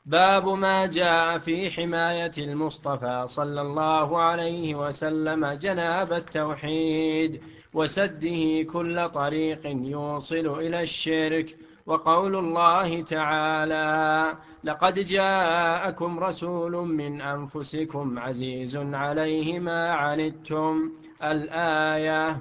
باب ما جاء في حماية المصطفى صلى الله عليه وسلم جناب التوحيد وسده كل طريق يوصل إلى الشرك. وقول الله تعالى: لقد جاءكم رسول من أنفسكم عزيز عليه ما عنتم، الآية.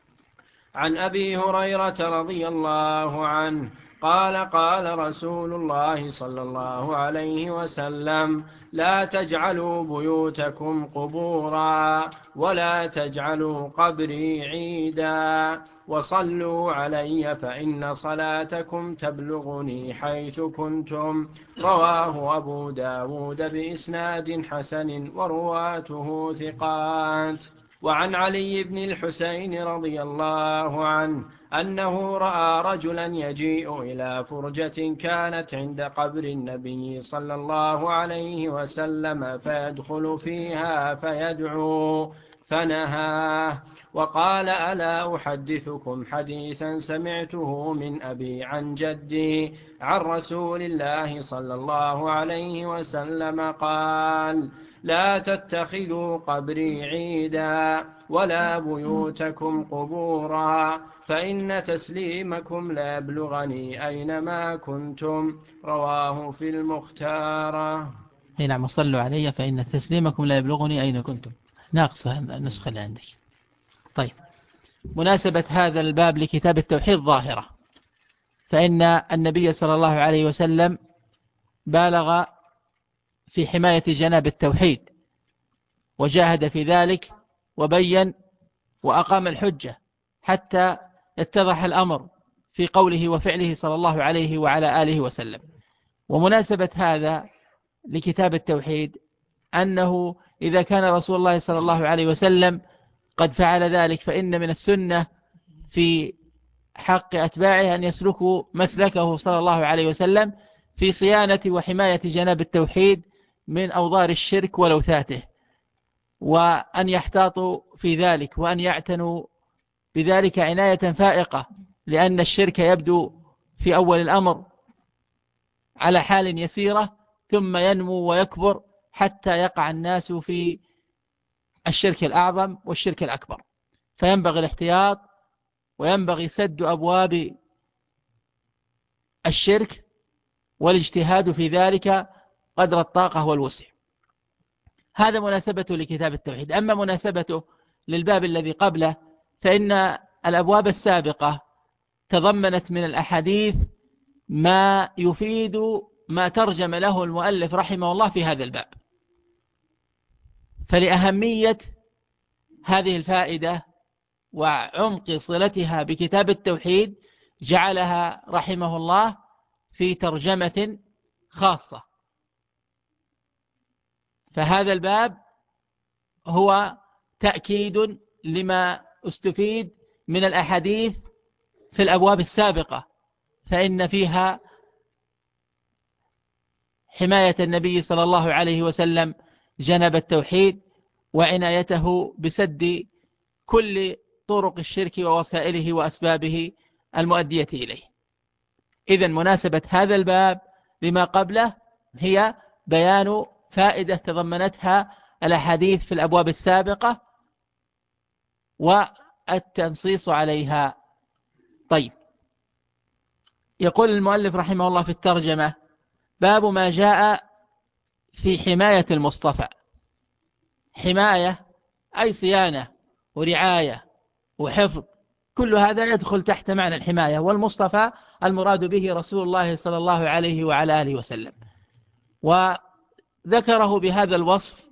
عن أبي هريرة رضي الله عنه قال: قال رسول الله صلى الله عليه وسلم: لا تجعلوا بيوتكم قبورا ولا تجعلوا قبري عيدا وصلوا علي فإن صلاتكم تبلغني حيث كنتم. رواه أبو داود بإسناد حسن ورواته ثقات. وعن علي بن الحسين رضي الله عنه أنه رأى رجلا يجيء إلى فرجة كانت عند قبر النبي صلى الله عليه وسلم فيدخل فيها فيدعو فنهاه وقال: ألا أحدثكم حديثا سمعته من أبي عن جدي عن رسول الله صلى الله عليه وسلم قال: لا تتخذوا قبري عيدا ولا بيوتكم قبورا فإن تسليمكم لا يبلغني أينما كنتم. رواه في المختارة. نعم، صلوا علي فإن تسليمكم لا يبلغني أين كنتم. ناقصة النسخة اللي عندك. طيب، مناسبة هذا الباب لكتاب التوحيد ظاهرة، فإن النبي صلى الله عليه وسلم بالغ في حماية جناب التوحيد وجاهد في ذلك وبين وأقام الحجة حتى اتضح الأمر في قوله وفعله صلى الله عليه وعلى آله وسلم. ومناسبة هذا لكتاب التوحيد أنه إذا كان رسول الله صلى الله عليه وسلم قد فعل ذلك، فإن من السنة في حق أتباعه أن يسلكوا مسلكه صلى الله عليه وسلم في صيانة وحماية جناب التوحيد من أوضار الشرك ولوثاته، وأن يحتاطوا في ذلك وأن يعتنوا بذلك عناية فائقة، لأن الشرك يبدو في أول الأمر على حال يسيرة ثم ينمو ويكبر حتى يقع الناس في الشرك الأعظم والشرك الأكبر. فينبغي الاحتياط وينبغي سد أبواب الشرك والاجتهاد في ذلك قدر الطاقة والوسع. هذا مناسبته لكتاب التوحيد. أما مناسبته للباب الذي قبله فإن الأبواب السابقة تضمنت من الأحاديث ما يفيد ما ترجم له المؤلف رحمه الله في هذا الباب. فلأهمية هذه الفائدة وعمق صلتها بكتاب التوحيد جعلها رحمه الله في ترجمة خاصة. فهذا الباب هو تأكيد لما استفيد من الأحاديث في الأبواب السابقة، فإن فيها حماية النبي صلى الله عليه وسلم جنب التوحيد وعنايته بسد كل طرق الشرك ووسائله وأسبابه المؤدية إليه. إذن مناسبة هذا الباب لما قبله هي بيان فائدة تضمنتها الأحاديث في الأبواب السابقة والتنصيص عليها. طيب، يقول المؤلف رحمه الله في الترجمة: باب ما جاء في حماية المصطفى. حماية أي صيانة ورعاية وحفظ، كل هذا يدخل تحت معنى الحماية. والمصطفى المراد به رسول الله صلى الله عليه وعلى آله وسلم، وذكره بهذا الوصف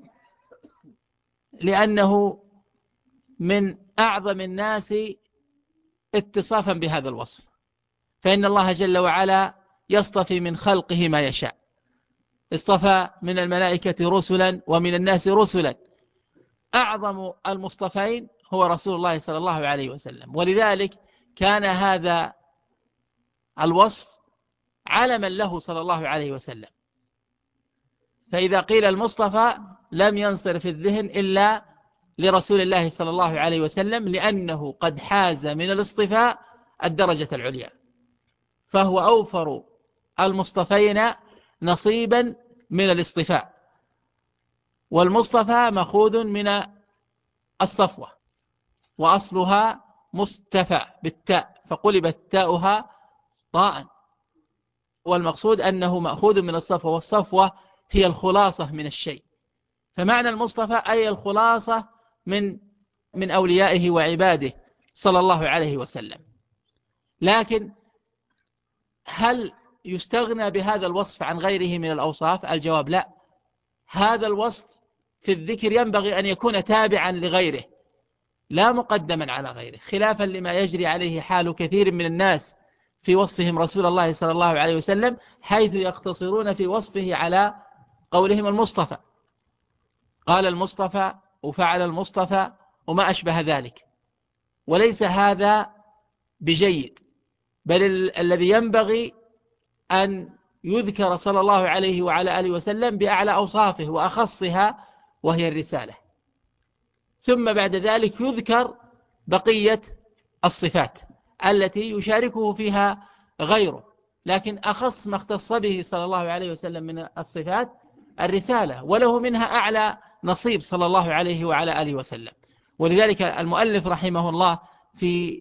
لأنه من أعظم الناس اتصافا بهذا الوصف. فإن الله جل وعلا يصطفي من خلقه ما يشاء، اصطفى من الملائكة رسلا ومن الناس رسلا. أعظم المصطفين هو رسول الله صلى الله عليه وسلم، ولذلك كان هذا الوصف علما له صلى الله عليه وسلم. فإذا قيل المصطفى لم ينصرف الذهن إلا لرسول الله صلى الله عليه وسلم، لأنه قد حاز من الاصطفاء الدرجة العليا، فهو أوفر المصطفين نصيبا من الاصطفاء، والمصطفى مأخوذ من الصفوة، وأصلها مصطفى بالتاء فقلبت تاؤها طاء، والمقصود أنه مأخوذ من الصفوة، والصفوة هي الخلاصة من الشيء، فمعنى المصطفى أي الخلاصة من أوليائه وعباده صلى الله عليه وسلم. لكن هل يستغنى بهذا الوصف عن غيره من الأوصاف؟ الجواب لا، هذا الوصف في الذكر ينبغي أن يكون تابعا لغيره لا مقدما على غيره، خلافا لما يجري عليه حال كثير من الناس في وصفهم رسول الله صلى الله عليه وسلم، حيث يقتصرون في وصفه على قولهم المصطفى، قال المصطفى وفعل المصطفى وما أشبه ذلك، وليس هذا بجيد، بل الذي ينبغي أن يذكر صلى الله عليه وعلى آله وسلم بأعلى أوصافه وأخصها وهي الرسالة، ثم بعد ذلك يذكر بقية الصفات التي يشاركه فيها غيره، لكن أخص ما اختص به صلى الله عليه وسلم من الصفات الرسالة، وله منها أعلى نصيب صلى الله عليه وعلى آله وسلم. ولذلك المؤلف رحمه الله في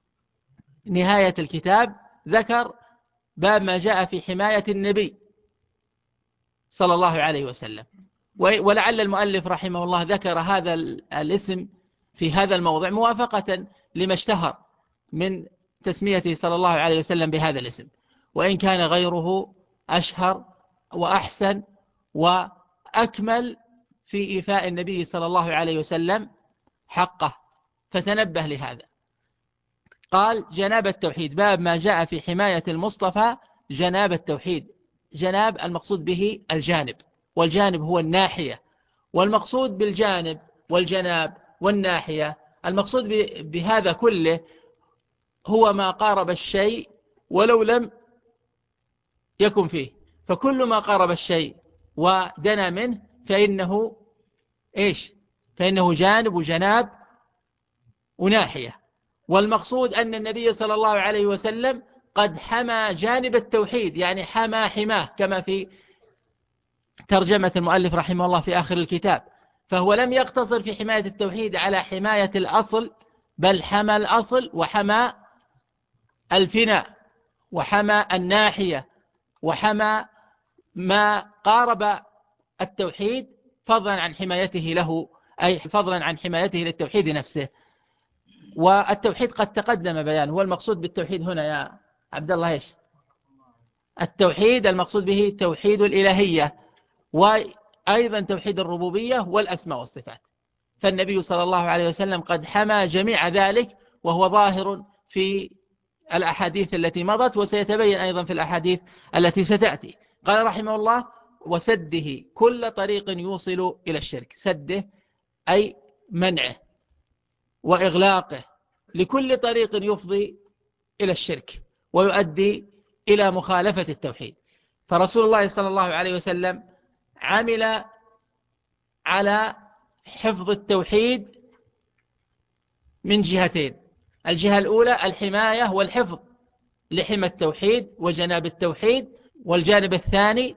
نهاية الكتاب ذكر باب ما جاء في حماية النبي صلى الله عليه وسلم، ولعل المؤلف رحمه الله ذكر هذا الاسم في هذا الموضع موافقة لما اشتهر من تسميته صلى الله عليه وسلم بهذا الاسم، وإن كان غيره أشهر وأحسن وأكمل في إيفاء النبي صلى الله عليه وسلم حقه، فتنبه لهذا. قال جناب التوحيد، باب ما جاء في حماية المصطفى جناب التوحيد. جناب المقصود به الجانب، والجانب هو الناحية، والمقصود بالجانب والجناب والناحية المقصود بهذا كله هو ما قارب الشيء ولو لم يكن فيه، فكل ما قارب الشيء ودنا منه فإنه إيش؟ فإنه جانب وجناب وناحية. والمقصود أن النبي صلى الله عليه وسلم قد حمى جانب التوحيد، يعني حماه كما في ترجمة المؤلف رحمه الله في آخر الكتاب، فهو لم يقتصر في حماية التوحيد على حماية الأصل، بل حمى الأصل وحمى الفناء وحمى الناحية وحمى ما قارب التوحيد فضلا عن حمايته له، أي فضلا عن حمايته للتوحيد نفسه. والتوحيد قد تقدم بيانه، والمقصود بالتوحيد هنا يا عبد الله إيش؟ التوحيد المقصود به توحيد الإلهية، وأيضا توحيد الربوبية والأسماء والصفات، فالنبي صلى الله عليه وسلم قد حمى جميع ذلك، وهو ظاهر في الأحاديث التي مضت، وسيتبين أيضا في الأحاديث التي ستأتي. قال رحمه الله وسده كل طريق يوصل إلى الشرك، سده أي منعه وإغلاقه لكل طريق يفضي إلى الشرك ويؤدي إلى مخالفة التوحيد. فرسول الله صلى الله عليه وسلم عمل على حفظ التوحيد من جهتين: الجهة الأولى الحماية والحفظ لحمى التوحيد وجناب التوحيد، والجانب الثاني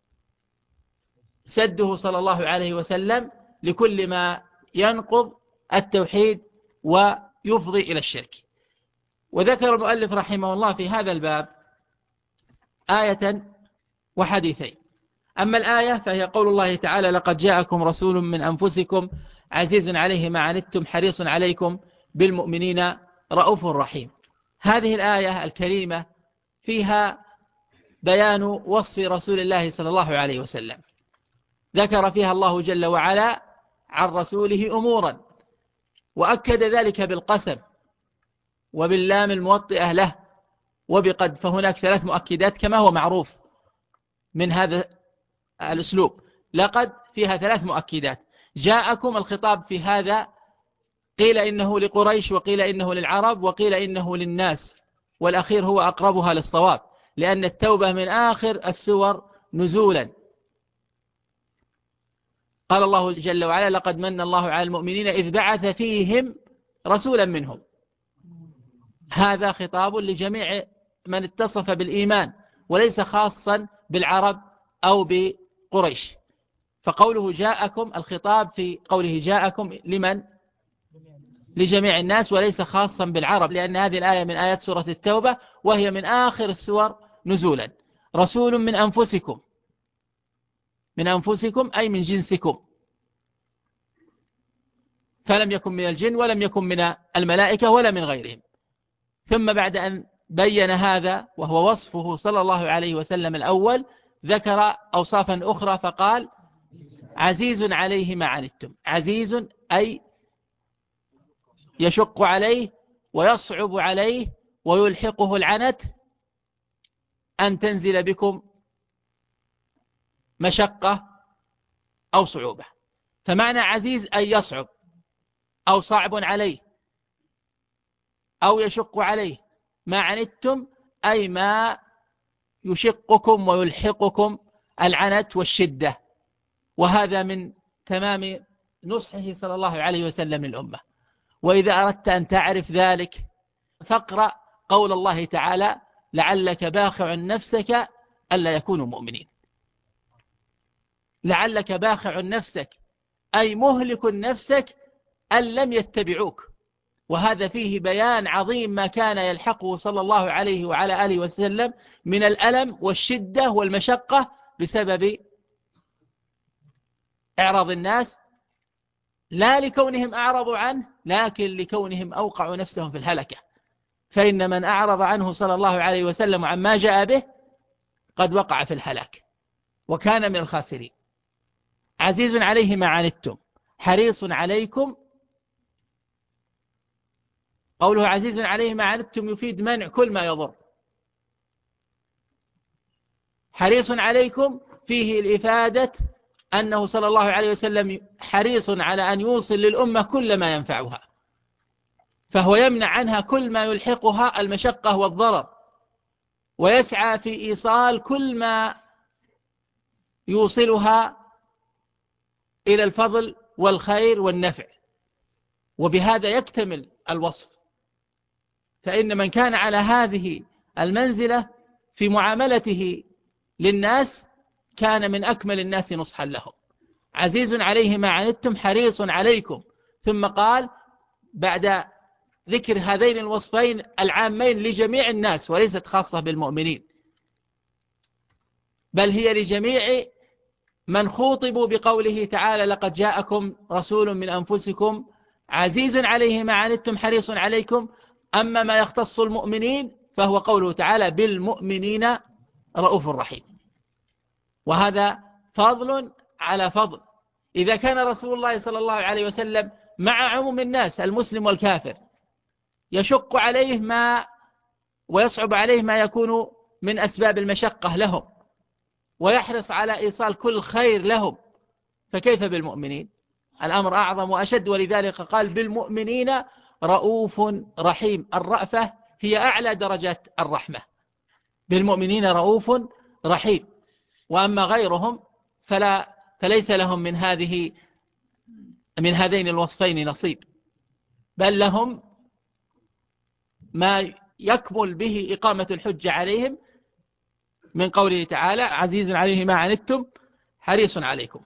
سده صلى الله عليه وسلم لكل ما ينقض التوحيد ويفضي إلى الشرك. وذكر المؤلف رحمه الله في هذا الباب آية وحديثين. أما الآية فهي قول الله تعالى: لقد جاءكم رسول من أنفسكم عزيز عليه ما عنتم حريص عليكم بالمؤمنين رؤوف رحيم. هذه الآية الكريمة فيها بيان وصف رسول الله صلى الله عليه وسلم، ذكر فيها الله جل وعلا عن رسوله أمورا، وأكد ذلك بالقسم وباللام الموطئة له وبقد، فهناك 3 مؤكدات كما هو معروف من هذا الأسلوب. لقد فيها 3 مؤكدات. جاءكم الخطاب في هذا قيل إنه لقريش، وقيل إنه للعرب، وقيل إنه للناس، والأخير هو أقربها للصواب، لأن التوبة من آخر السور نزولا. قال الله جل وعلا: لقد من الله على المؤمنين إذ بعث فيهم رسولا منهم. هذا خطاب لجميع من اتصف بالإيمان، وليس خاصا بالعرب أو بقريش. فقوله جاءكم، الخطاب في قوله جاءكم لمن؟ لجميع الناس وليس خاصا بالعرب، لأن هذه الآية من آيات سورة التوبة وهي من آخر السور نزولا. رسول من أنفسكم، من أنفسكم أي من جنسكم، فلم يكن من الجن ولم يكن من الملائكة ولا من غيرهم. ثم بعد أن بين هذا وهو وصفه صلى الله عليه وسلم الأول، ذكر أوصافا أخرى فقال عزيز عليه ما عنتم. عزيز أي يشق عليه ويصعب عليه ويلحقه العنت أن تنزل بكم مشقة أو صعوبة. فمعنى عزيز أي يصعب أو صعب عليه أو يشق عليه. ما عنتم أي ما يشقكم ويلحقكم العنت والشدة. وهذا من تمام نصحه صلى الله عليه وسلم للأمة. وإذا أردت أن تعرف ذلك فاقرأ قول الله تعالى لعلك باخع نفسك ألا يكونوا مؤمنين. لعلك باخع نفسك أي مهلك نفسك أن لم يتبعوك. وهذا فيه بيان عظيم ما كان يلحقه صلى الله عليه وعلى آله وسلم من الألم والشدة والمشقة بسبب إعراض الناس، لا لكونهم أعرضوا عنه لكن لكونهم أوقعوا نفسهم في الهلكة. فإن من أعرض عنه صلى الله عليه وسلم عما جاء به قد وقع في الهلاك وكان من الخاسرين. عزيز عليه ما عنتم حريص عليكم. قوله عزيز عليه ما عنتم يفيد منع كل ما يضر. حريص عليكم فيه الإفادة أنه صلى الله عليه وسلم حريص على أن يوصل للأمة كل ما ينفعها، فهو يمنع عنها كل ما يلحقها المشقة والضرر، ويسعى في إيصال كل ما يوصلها إلى الفضل والخير والنفع. وبهذا يكتمل الوصف. فإن من كان على هذه المنزلة في معاملته للناس كان من أكمل الناس نصحا لهم. عزيز عليه ما عنتم حريص عليكم. ثم قال بعد ذكر هذين الوصفين العامين لجميع الناس وليست خاصة بالمؤمنين، بل هي لجميع من خوطبوا بقوله تعالى لقد جاءكم رسول من أنفسكم عزيز عليه ما عنتم حريص عليكم. أما ما يختص المؤمنين فهو قوله تعالى بالمؤمنين رؤوف رحيم. وهذا فضل على فضل. إذا كان رسول الله صلى الله عليه وسلم مع عموم الناس المسلم والكافر يشق عليه ما ويصعب عليه ما يكون من أسباب المشقة لهم ويحرص على إيصال كل خير لهم، فكيف بالمؤمنين؟ الأمر أعظم وأشد. ولذلك قال بالمؤمنين رؤوف رحيم. الرأفة هي أعلى درجات الرحمة. بالمؤمنين رؤوف رحيم. وأما غيرهم فليس لهم من هذين الوصفين نصيب، بل لهم ما يكمل به إقامة الحجة عليهم من قوله تعالى عزيز عليه ما عنتم حريص عليكم.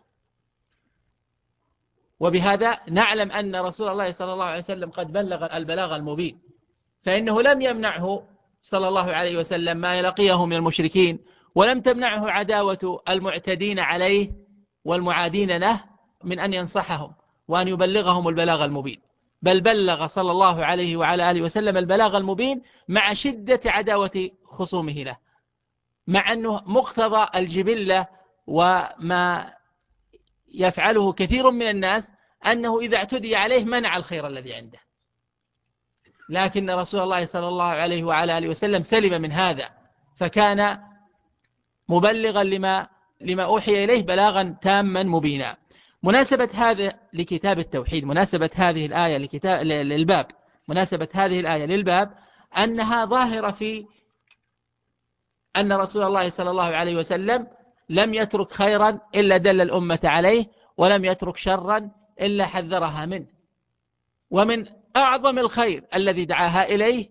وبهذا نعلم أن رسول الله صلى الله عليه وسلم قد بلغ البلاغ المبين، فإنه لم يمنعه صلى الله عليه وسلم ما يلقيه من المشركين، ولم تمنعه عداوة المعتدين عليه والمعادين له من أن ينصحهم وأن يبلغهم البلاغ المبين، بل بلغ صلى الله عليه وعلى آله وسلم البلاغ المبين مع شدة عداوة خصومه له، مع أنه مقتضى الجبلة وما يفعله كثير من الناس أنه إذا اعتدي عليه منع الخير الذي عنده. لكن رسول الله صلى الله عليه وعلى آله وسلم سلم من هذا، فكان مبلغا لما أوحي إليه بلاغا تاما مبينا. مناسبة هذا لكتاب التوحيد، مناسبة هذه الآية للباب، مناسبة هذه الآية للباب أنها ظاهرة في أن رسول الله صلى الله عليه وسلم لم يترك خيرا إلا دل الأمة عليه، ولم يترك شرا إلا حذرها منه. ومن أعظم الخير الذي دعاها إليه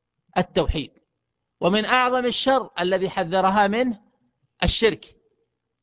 التوحيد، ومن أعظم الشر الذي حذرها منه الشرك.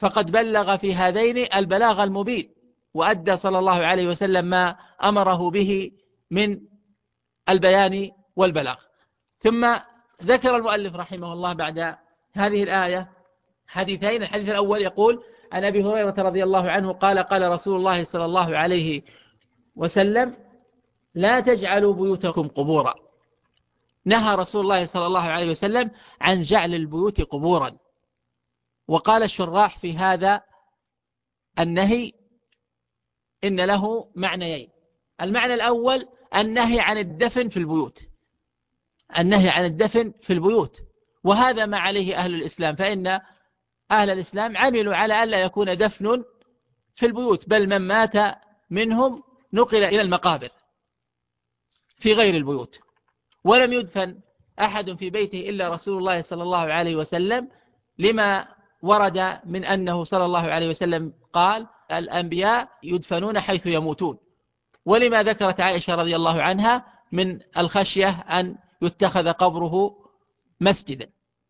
فقد بلغ في هذين البلاغ المبين، وأدى صلى الله عليه وسلم ما أمره به من البيان والبلاغ. ثم ذكر المؤلف رحمه الله بعد هذه الآية حديثين. الحديث الأول يقول عن أبي هريرة رضي الله عنه قال قال رسول الله صلى الله عليه وسلم: لا تجعلوا بيوتكم قبورا. نهى رسول الله صلى الله عليه وسلم عن جعل البيوت قبورا. وقال الشراح في هذا النهي إن له معنيين. المعنى الأول النهي عن الدفن في البيوت، النهي عن الدفن في البيوت، وهذا ما عليه أهل الإسلام، فإن أهل الإسلام عملوا على ألا يكون دفن في البيوت، بل من مات منهم نقل إلى المقابر في غير البيوت. ولم يدفن أحد في بيته إلا رسول الله صلى الله عليه وسلم، لما ورد من أنه صلى الله عليه وسلم قال: الأنبياء يدفنون حيث يموتون. ولما ذكرت عائشة رضي الله عنها من الخشية أن يتخذ قبره مسجدا.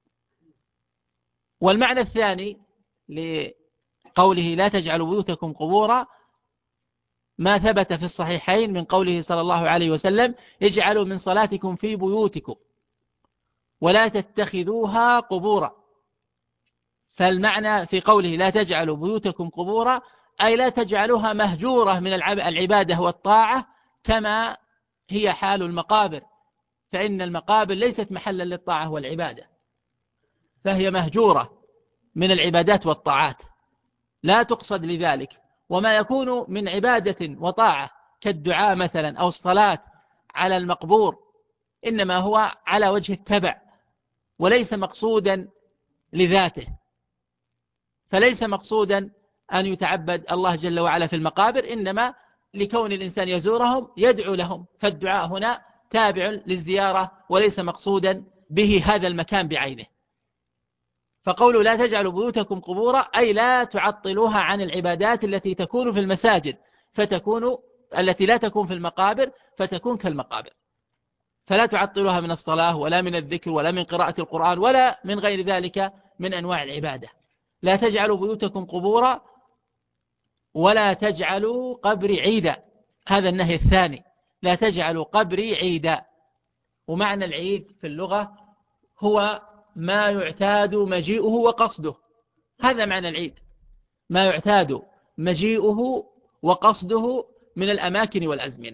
والمعنى الثاني لقوله لا تجعلوا بيوتكم قبورا ما ثبت في الصحيحين من قوله صلى الله عليه وسلم: اجعلوا من صلاتكم في بيوتكم ولا تتخذوها قبورا. فالمعنى في قوله لا تجعلوا بيوتكم قبورا أي لا تجعلوها مهجورة من العبادة والطاعة كما هي حال المقابر، فإن المقابر ليست محلا للطاعة والعبادة، فهي مهجورة من العبادات والطاعات لا تقصد لذلك. وما يكون من عبادة وطاعة كالدعاء مثلا أو الصلاة على المقبور إنما هو على وجه التبع وليس مقصودا لذاته، فليس مقصودا أن يتعبد الله جل وعلا في المقابر، إنما لكون الإنسان يزورهم يدعو لهم، فالدعاء هنا تابع للزيارة وليس مقصودا به هذا المكان بعينه. فقولوا لا تجعلوا بيوتكم قبورا أي لا تعطلوها عن العبادات التي تكون في المساجد، فتكون التي لا تكون في المقابر فتكون كالمقابر، فلا تعطلوها من الصلاة ولا من الذكر ولا من قراءة القرآن ولا من غير ذلك من أنواع العبادة. لا تجعلوا بيوتكم قبورا ولا تجعلوا قبري عيدا، هذا النهي الثاني، لا تجعلوا قبري عيدا. ومعنى العيد في اللغة هو ما يعتاد مجيئه وقصده، هذا معنى العيد، ما يعتاد مجيئه وقصده من الأماكن والأزمنة.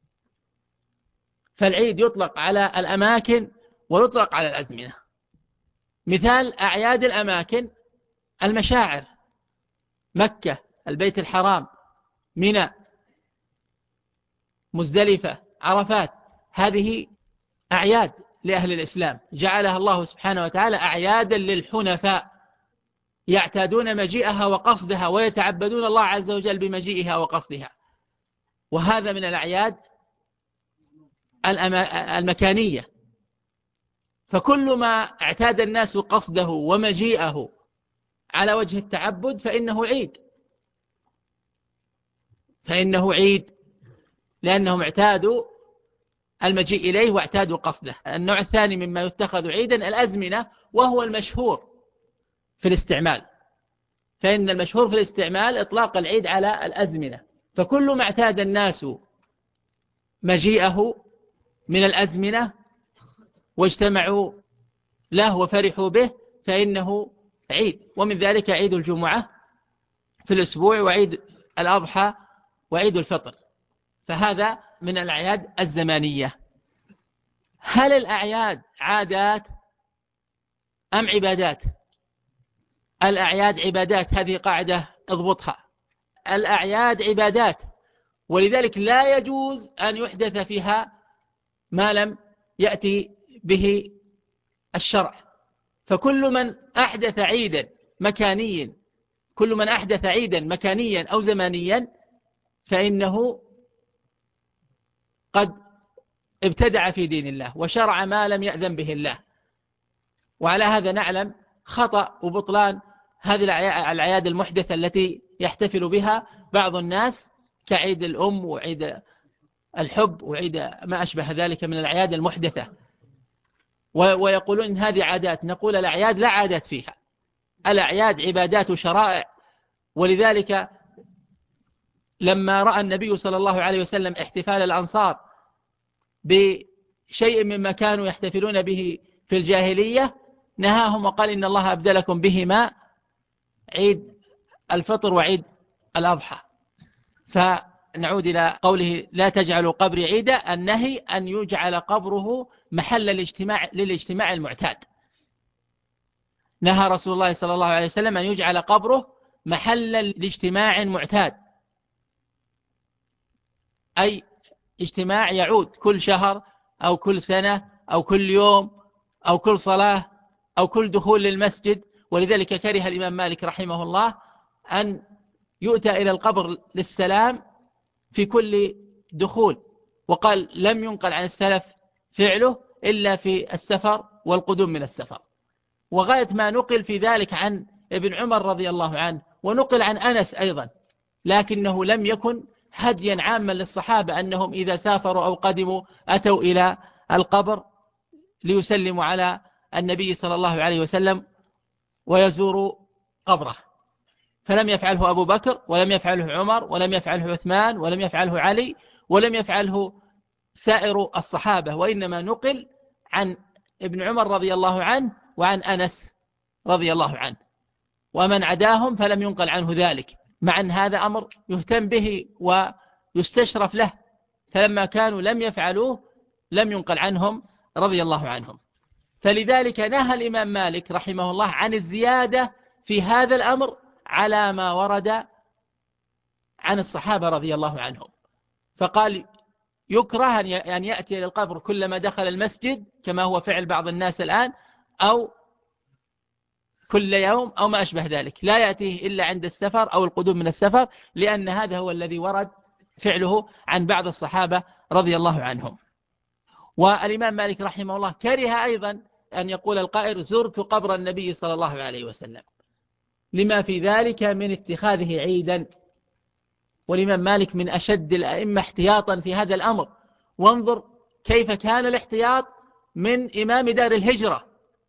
فالعيد يطلق على الأماكن ويطلق على الأزمنة. مثال أعياد الأماكن المشاعر: مكة، البيت الحرام، منى، مزدلفة، عرفات، هذه أعياد لأهل الإسلام جعلها الله سبحانه وتعالى أعيادا للحنفاء يعتادون مجيئها وقصدها ويتعبدون الله عز وجل بمجيئها وقصدها. وهذا من الأعياد المكانية، فكل ما اعتاد الناس قصده ومجيئه على وجه التعبد فإنه عيد، فإنه عيد لأنهم اعتادوا المجيء إليه واعتادوا قصده. النوع الثاني مما يتخذ عيدا الأزمنة، وهو المشهور في الاستعمال، فإن المشهور في الاستعمال إطلاق العيد على الأزمنة، فكل ما اعتاد الناس مجيئه من الأزمنة واجتمعوا له وفرحوا به فإنه عيد. ومن ذلك عيد الجمعة في الأسبوع، وعيد الأضحى، وعيد الفطر، فهذا من الأعياد الزمانية. هل الأعياد عادات أم عبادات؟ الأعياد عبادات، هذه قاعدة اضبطها، الأعياد عبادات، ولذلك لا يجوز أن يحدث فيها ما لم يأتي به الشرع. فكل من أحدث عيدا مكانيا، كل من أحدث عيدا مكانيا أو زمانيا فإنه قد ابتدع في دين الله وشرع ما لم يأذن به الله. وعلى هذا نعلم خطأ وبطلان هذه الأعياد المحدثة التي يحتفل بها بعض الناس كعيد الأم وعيد الحب وعيد ما أشبه ذلك من الأعياد المحدثة، ويقولون إن هذه عادات. نقول الأعياد لا عادات فيها، الأعياد عبادات وشرائع. ولذلك لما رأى النبي صلى الله عليه وسلم احتفال الأنصار بشيء مما كانوا يحتفلون به في الجاهلية نهاهم وقال إن الله أبدلكم بهما عيد الفطر وعيد الأضحى. فنعود إلى قوله لا تجعلوا قبري عيدا، النهي أن يجعل قبره محل للاجتماع المعتاد. نهى رسول الله صلى الله عليه وسلم أن يجعل قبره محل لاجتماع معتاد، أي اجتماع يعود كل شهر أو كل سنة أو كل يوم أو كل صلاة أو كل دخول للمسجد. ولذلك كره الإمام مالك رحمه الله أن يؤتى إلى القبر للسلام في كل دخول، وقال لم ينقل عن السلف فعله إلا في السفر والقدوم من السفر. وغاية ما نقل في ذلك عن ابن عمر رضي الله عنه، ونقل عن أنس أيضا، لكنه لم يكن هديا عاما للصحابة أنهم إذا سافروا أو قدموا أتوا إلى القبر ليسلموا على النبي صلى الله عليه وسلم ويزوروا قبره. فلم يفعله أبو بكر ولم يفعله عمر ولم يفعله عثمان ولم يفعله علي ولم يفعله سائر الصحابة، وإنما نقل عن ابن عمر رضي الله عنه وعن أنس رضي الله عنه، ومن عداهم فلم ينقل عنه ذلك، مع أن هذا أمر يهتم به ويستشرف له، فلما كانوا لم يفعلوه لم ينقل عنهم رضي الله عنهم. فلذلك نهى الإمام مالك رحمه الله عن الزيادة في هذا الأمر على ما ورد عن الصحابة رضي الله عنهم، فقال يكره أن يأتي إلى القبر كلما دخل المسجد كما هو فعل بعض الناس الآن، أو كل يوم أو ما أشبه ذلك، لا يأتيه إلا عند السفر أو القدوم من السفر، لأن هذا هو الذي ورد فعله عن بعض الصحابة رضي الله عنهم. والإمام مالك رحمه الله كره أيضا أن يقول القائل زرت قبر النبي صلى الله عليه وسلم، لما في ذلك من اتخاذه عيدا. والإمام مالك من أشد الأئمة احتياطا في هذا الأمر، وانظر كيف كان الاحتياط من إمام دار الهجرة،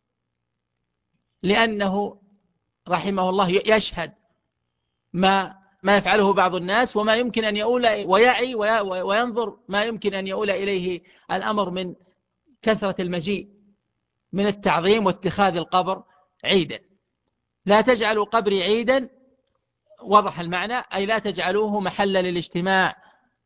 لأنه رحمه الله يشهد ما يفعله بعض الناس وما يمكن أن يؤول، ويعي وينظر ما يمكن أن يؤول إليه الأمر من كثرة المجيء من التعظيم واتخاذ القبر عيدا. لا تجعلوا قبري عيدا، وضح المعنى، أي لا تجعلوه محلا للاجتماع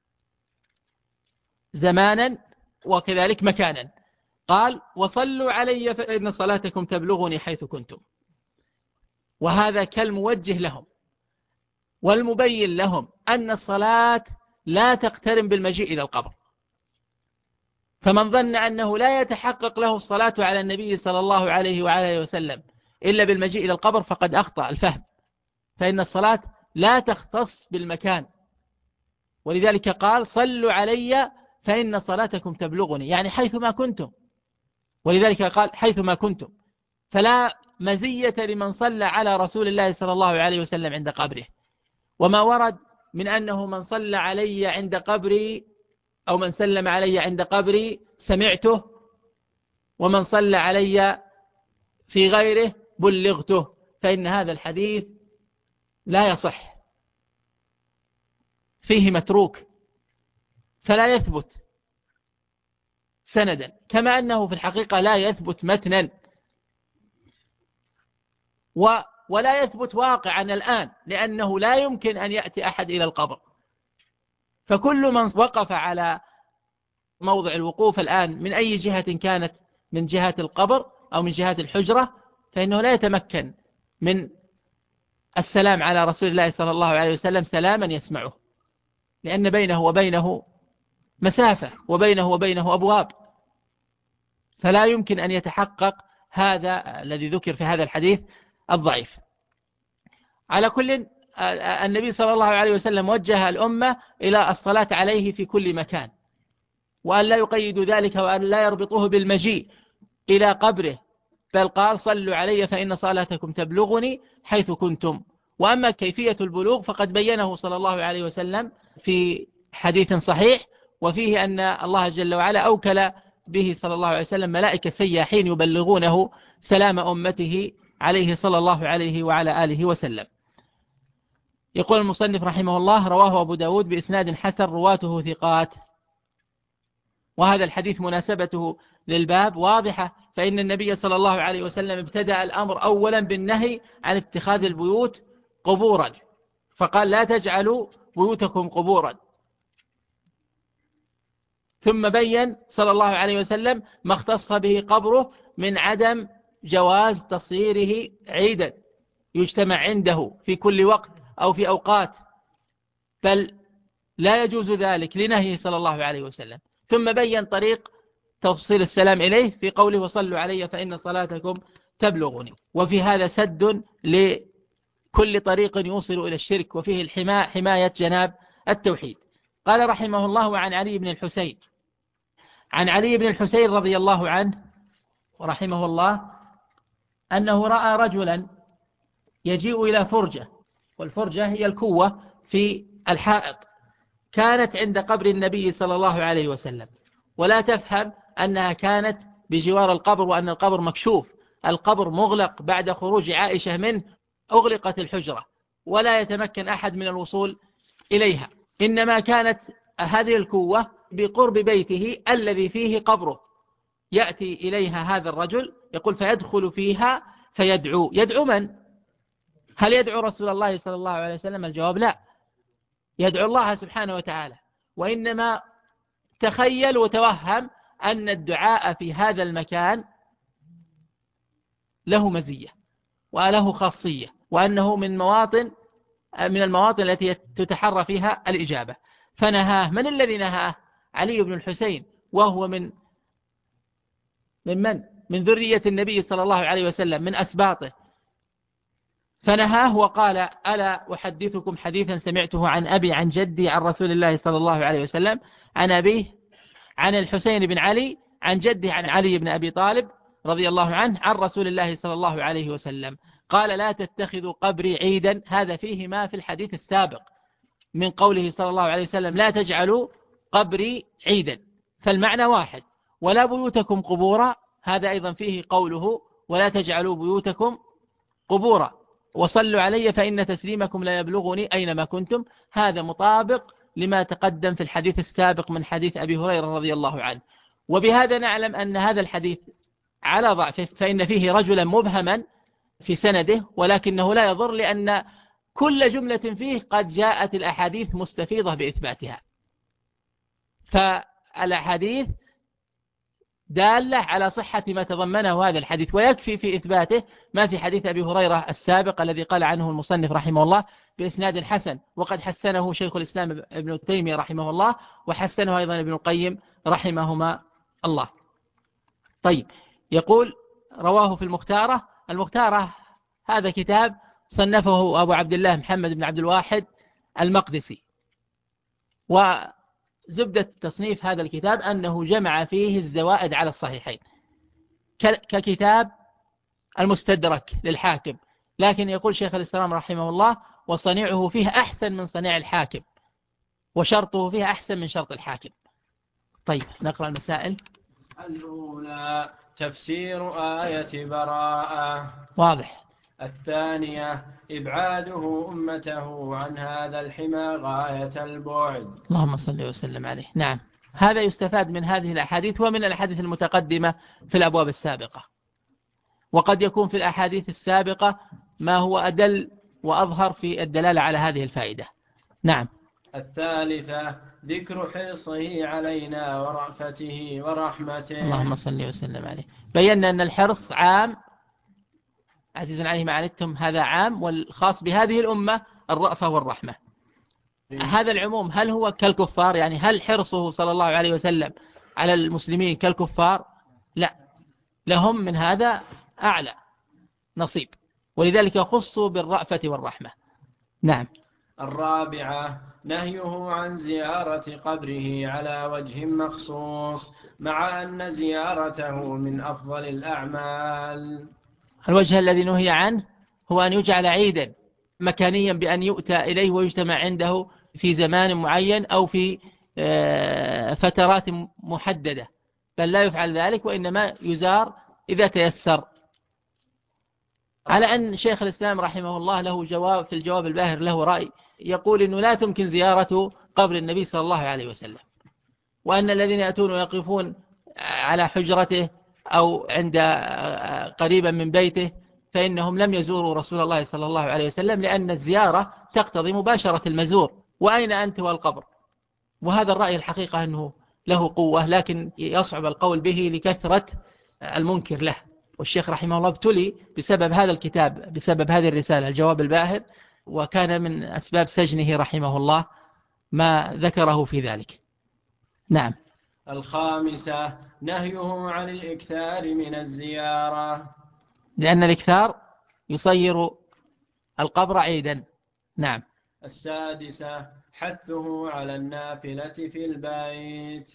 زمانا وكذلك مكانا. قال وصلوا علي فإن صلاتكم تبلغني حيث كنتم. وهذا كالموجه لهم والمبين لهم أن الصلاة لا تقترن بالمجيء إلى القبر، فمن ظن أنه لا يتحقق له الصلاة على النبي صلى الله عليه وآله وسلم إلا بالمجيء إلى القبر فقد أخطأ الفهم، فإن الصلاة لا تختص بالمكان. ولذلك قال صلوا علي فإن صلاتكم تبلغني، يعني حيثما كنتم. ولذلك قال حيثما كنتم، فلا مزية لمن صلى على رسول الله صلى الله عليه وسلم عند قبره. وما ورد من أنه من صلى علي عند قبري أو من سلم علي عند قبري سمعته، ومن صلى علي في غيره بلغته، فإن هذا الحديث لا يصح، فيه متروك، فلا يثبت سندا، كما أنه في الحقيقة لا يثبت متنا، ولا يثبت واقعا الآن، لأنه لا يمكن أن يأتي أحد إلى القبر. فكل من وقف على موضع الوقوف الآن من أي جهة كانت، من جهة القبر أو من جهة الحجرة، فإنه لا يتمكن من السلام على رسول الله صلى الله عليه وسلم سلاما يسمعه، لأن بينه وبينه مسافة وبينه وبينه أبواب، فلا يمكن أن يتحقق هذا الذي ذكر في هذا الحديث الضعيف. على كل، النبي صلى الله عليه وسلم وجه الأمة إلى الصلاة عليه في كل مكان، وأن لا يقيدوا ذلك وأن لا يربطوه بالمجيء إلى قبره، بل قال صلوا علي فإن صلاتكم تبلغني حيث كنتم. وأما كيفية البلوغ فقد بينه صلى الله عليه وسلم في حديث صحيح، وفيه أن الله جل وعلا أوكل به صلى الله عليه وسلم ملائكة سياحين يبلغونه سلام أمته عليه صلى الله عليه وعلى آله وسلم. يقول المصنف رحمه الله: رواه أبو داود بإسناد حسن رواته ثقات. وهذا الحديث مناسبته للباب واضحة، فإن النبي صلى الله عليه وسلم ابتدأ الأمر أولا بالنهي عن اتخاذ البيوت قبورا، فقال: لا تجعلوا بيوتكم قبورا. ثم بين صلى الله عليه وسلم ما اختص به قبره من عدم جواز تصيره عيدا يجتمع عنده في كل وقت أو في أوقات، بل لا يجوز ذلك لنهيه صلى الله عليه وسلم. ثم بين طريق توصيل السلام إليه في قوله: وصلوا علي فإن صلاتكم تبلغني. وفي هذا سد لكل طريق يوصل إلى الشرك، وفيه حماية جناب التوحيد. قال رحمه الله: عن علي بن الحسين، عن علي بن الحسين رضي الله عنه ورحمه الله أنه رأى رجلا يجيء إلى فرجة، والفرجة هي الكوة في الحائط، كانت عند قبر النبي صلى الله عليه وسلم، ولا تفهم أنها كانت بجوار القبر وأن القبر مكشوف، القبر مغلق بعد خروج عائشة منه، أغلقت الحجرة ولا يتمكن أحد من الوصول إليها، إنما كانت هذه الكوة بقرب بيته الذي فيه قبره، يأتي إليها هذا الرجل يقول فيدخل فيها فيدعو. يدعو من؟ هل يدعو رسول الله صلى الله عليه وسلم؟ الجواب لا، يدعو الله سبحانه وتعالى. وإنما تخيل وتوهم أن الدعاء في هذا المكان له مزية وله خاصية، وأنه من المواطن التي تتحرى فيها الإجابة. فنهاه. من الذي نهاه؟ علي بن الحسين، وهو من ذرية النبي صلى الله عليه وسلم، من أسباطه. فنهاه وقال: ألا أحدثكم حديثا سمعته عن أبي عن جدي عن رسول الله صلى الله عليه وسلم، عن أبيه عن الحسين بن علي عن جده عن علي بن أبي طالب رضي الله عنه عن رسول الله صلى الله عليه وسلم قال: لا تتخذوا قبري عيدا. هذا فيه ما في الحديث السابق من قوله صلى الله عليه وسلم: لا تجعلوا قبري عيدا، فالمعنى واحد. ولا بيوتكم قبورا، هذا أيضا فيه قوله: ولا تجعلوا بيوتكم قبورا، وصلوا علي فإن تسليمكم لا يبلغني أينما كنتم. هذا مطابق لما تقدم في الحديث السابق من حديث أبي هريرة رضي الله عنه. وبهذا نعلم أن هذا الحديث على ضعفه، فإن فيه رجلا مبهما في سنده، ولكنه لا يضر، لأن كل جملة فيه قد جاءت الأحاديث مستفيضة بإثباتها، فالأحاديث دالة على صحة ما تضمنه هذا الحديث، ويكفي في إثباته ما في حديث أبي هريرة السابق الذي قال عنه المصنف رحمه الله بإسناد حسن، وقد حسنه شيخ الإسلام ابن تيمية رحمه الله، وحسنه أيضا ابن القيم رحمهما الله. طيب، يقول: رواه في المختارة. المختارة هذا كتاب صنفه أبو عبد الله محمد بن عبد الواحد المقدسي، وزبدة تصنيف هذا الكتاب أنه جمع فيه الزوائد على الصحيحين ككتاب المستدرك للحاكم، لكن يقول شيخ الإسلام رحمه الله: وصنيعه فيه أحسن من صنيع الحاكم، وشرطه فيه أحسن من شرط الحاكم. طيب، نقرأ المسائل. الأولى: تفسير آية براءة، واضح. الثانية: إبعاده أمته عن هذا الحمى غاية البعد. اللهم صل وسلم عليه. نعم، هذا يستفاد من هذه الأحاديث ومن الأحاديث المتقدمة في الأبواب السابقة، وقد يكون في الأحاديث السابقة ما هو أدل وأظهر في الدلالة على هذه الفائدة. نعم. الثالثة: ذكر حرصه علينا ورأفته ورحمته. اللهم صل وسلم عليه. بينا أن الحرص عام، عزيز عليه ما عنتم، هذا عام، والخاص بهذه الأمة الرأفة والرحمة. هذا العموم هل هو كالكفار؟ يعني هل حرصه صلى الله عليه وسلم على المسلمين كالكفار؟ لا، لهم من هذا أعلى نصيب، ولذلك خصوا بالرأفة والرحمة. نعم. الرابعة: نهيه عن زيارة قبره على وجه مخصوص، مع أن زيارته من أفضل الأعمال. الوجه الذي نهي عنه هو أن يجعل عيدا مكانيا، بأن يؤتى إليه ويجتمع عنده في زمان معين أو في فترات محددة، بل لا يفعل ذلك، وإنما يزار إذا تيسر. على أن شيخ الإسلام رحمه الله له جواب في الجواب الباهر، له رأي يقول إنه لا تمكن زيارة قبر النبي صلى الله عليه وسلم، وأن الذين يأتون ويقفون على حجرته أو عند قريبا من بيته فإنهم لم يزوروا رسول الله صلى الله عليه وسلم، لأن الزيارة تقتضي مباشرة المزور، وأين أنت والقبر؟ وهذا الرأي الحقيقة أنه له قوة، لكن يصعب القول به لكثرة المنكر له. والشيخ رحمه الله ابتلي بسبب هذا الكتاب، بسبب هذه الرسالة الجواب الباهر، وكان من أسباب سجنه رحمه الله ما ذكره في ذلك. نعم. الخامسة نهيه عن الإكثار من الزيارة، لأن الإكثار يصير القبر عيدا. نعم. السادسة حثه على النافلة في البيت.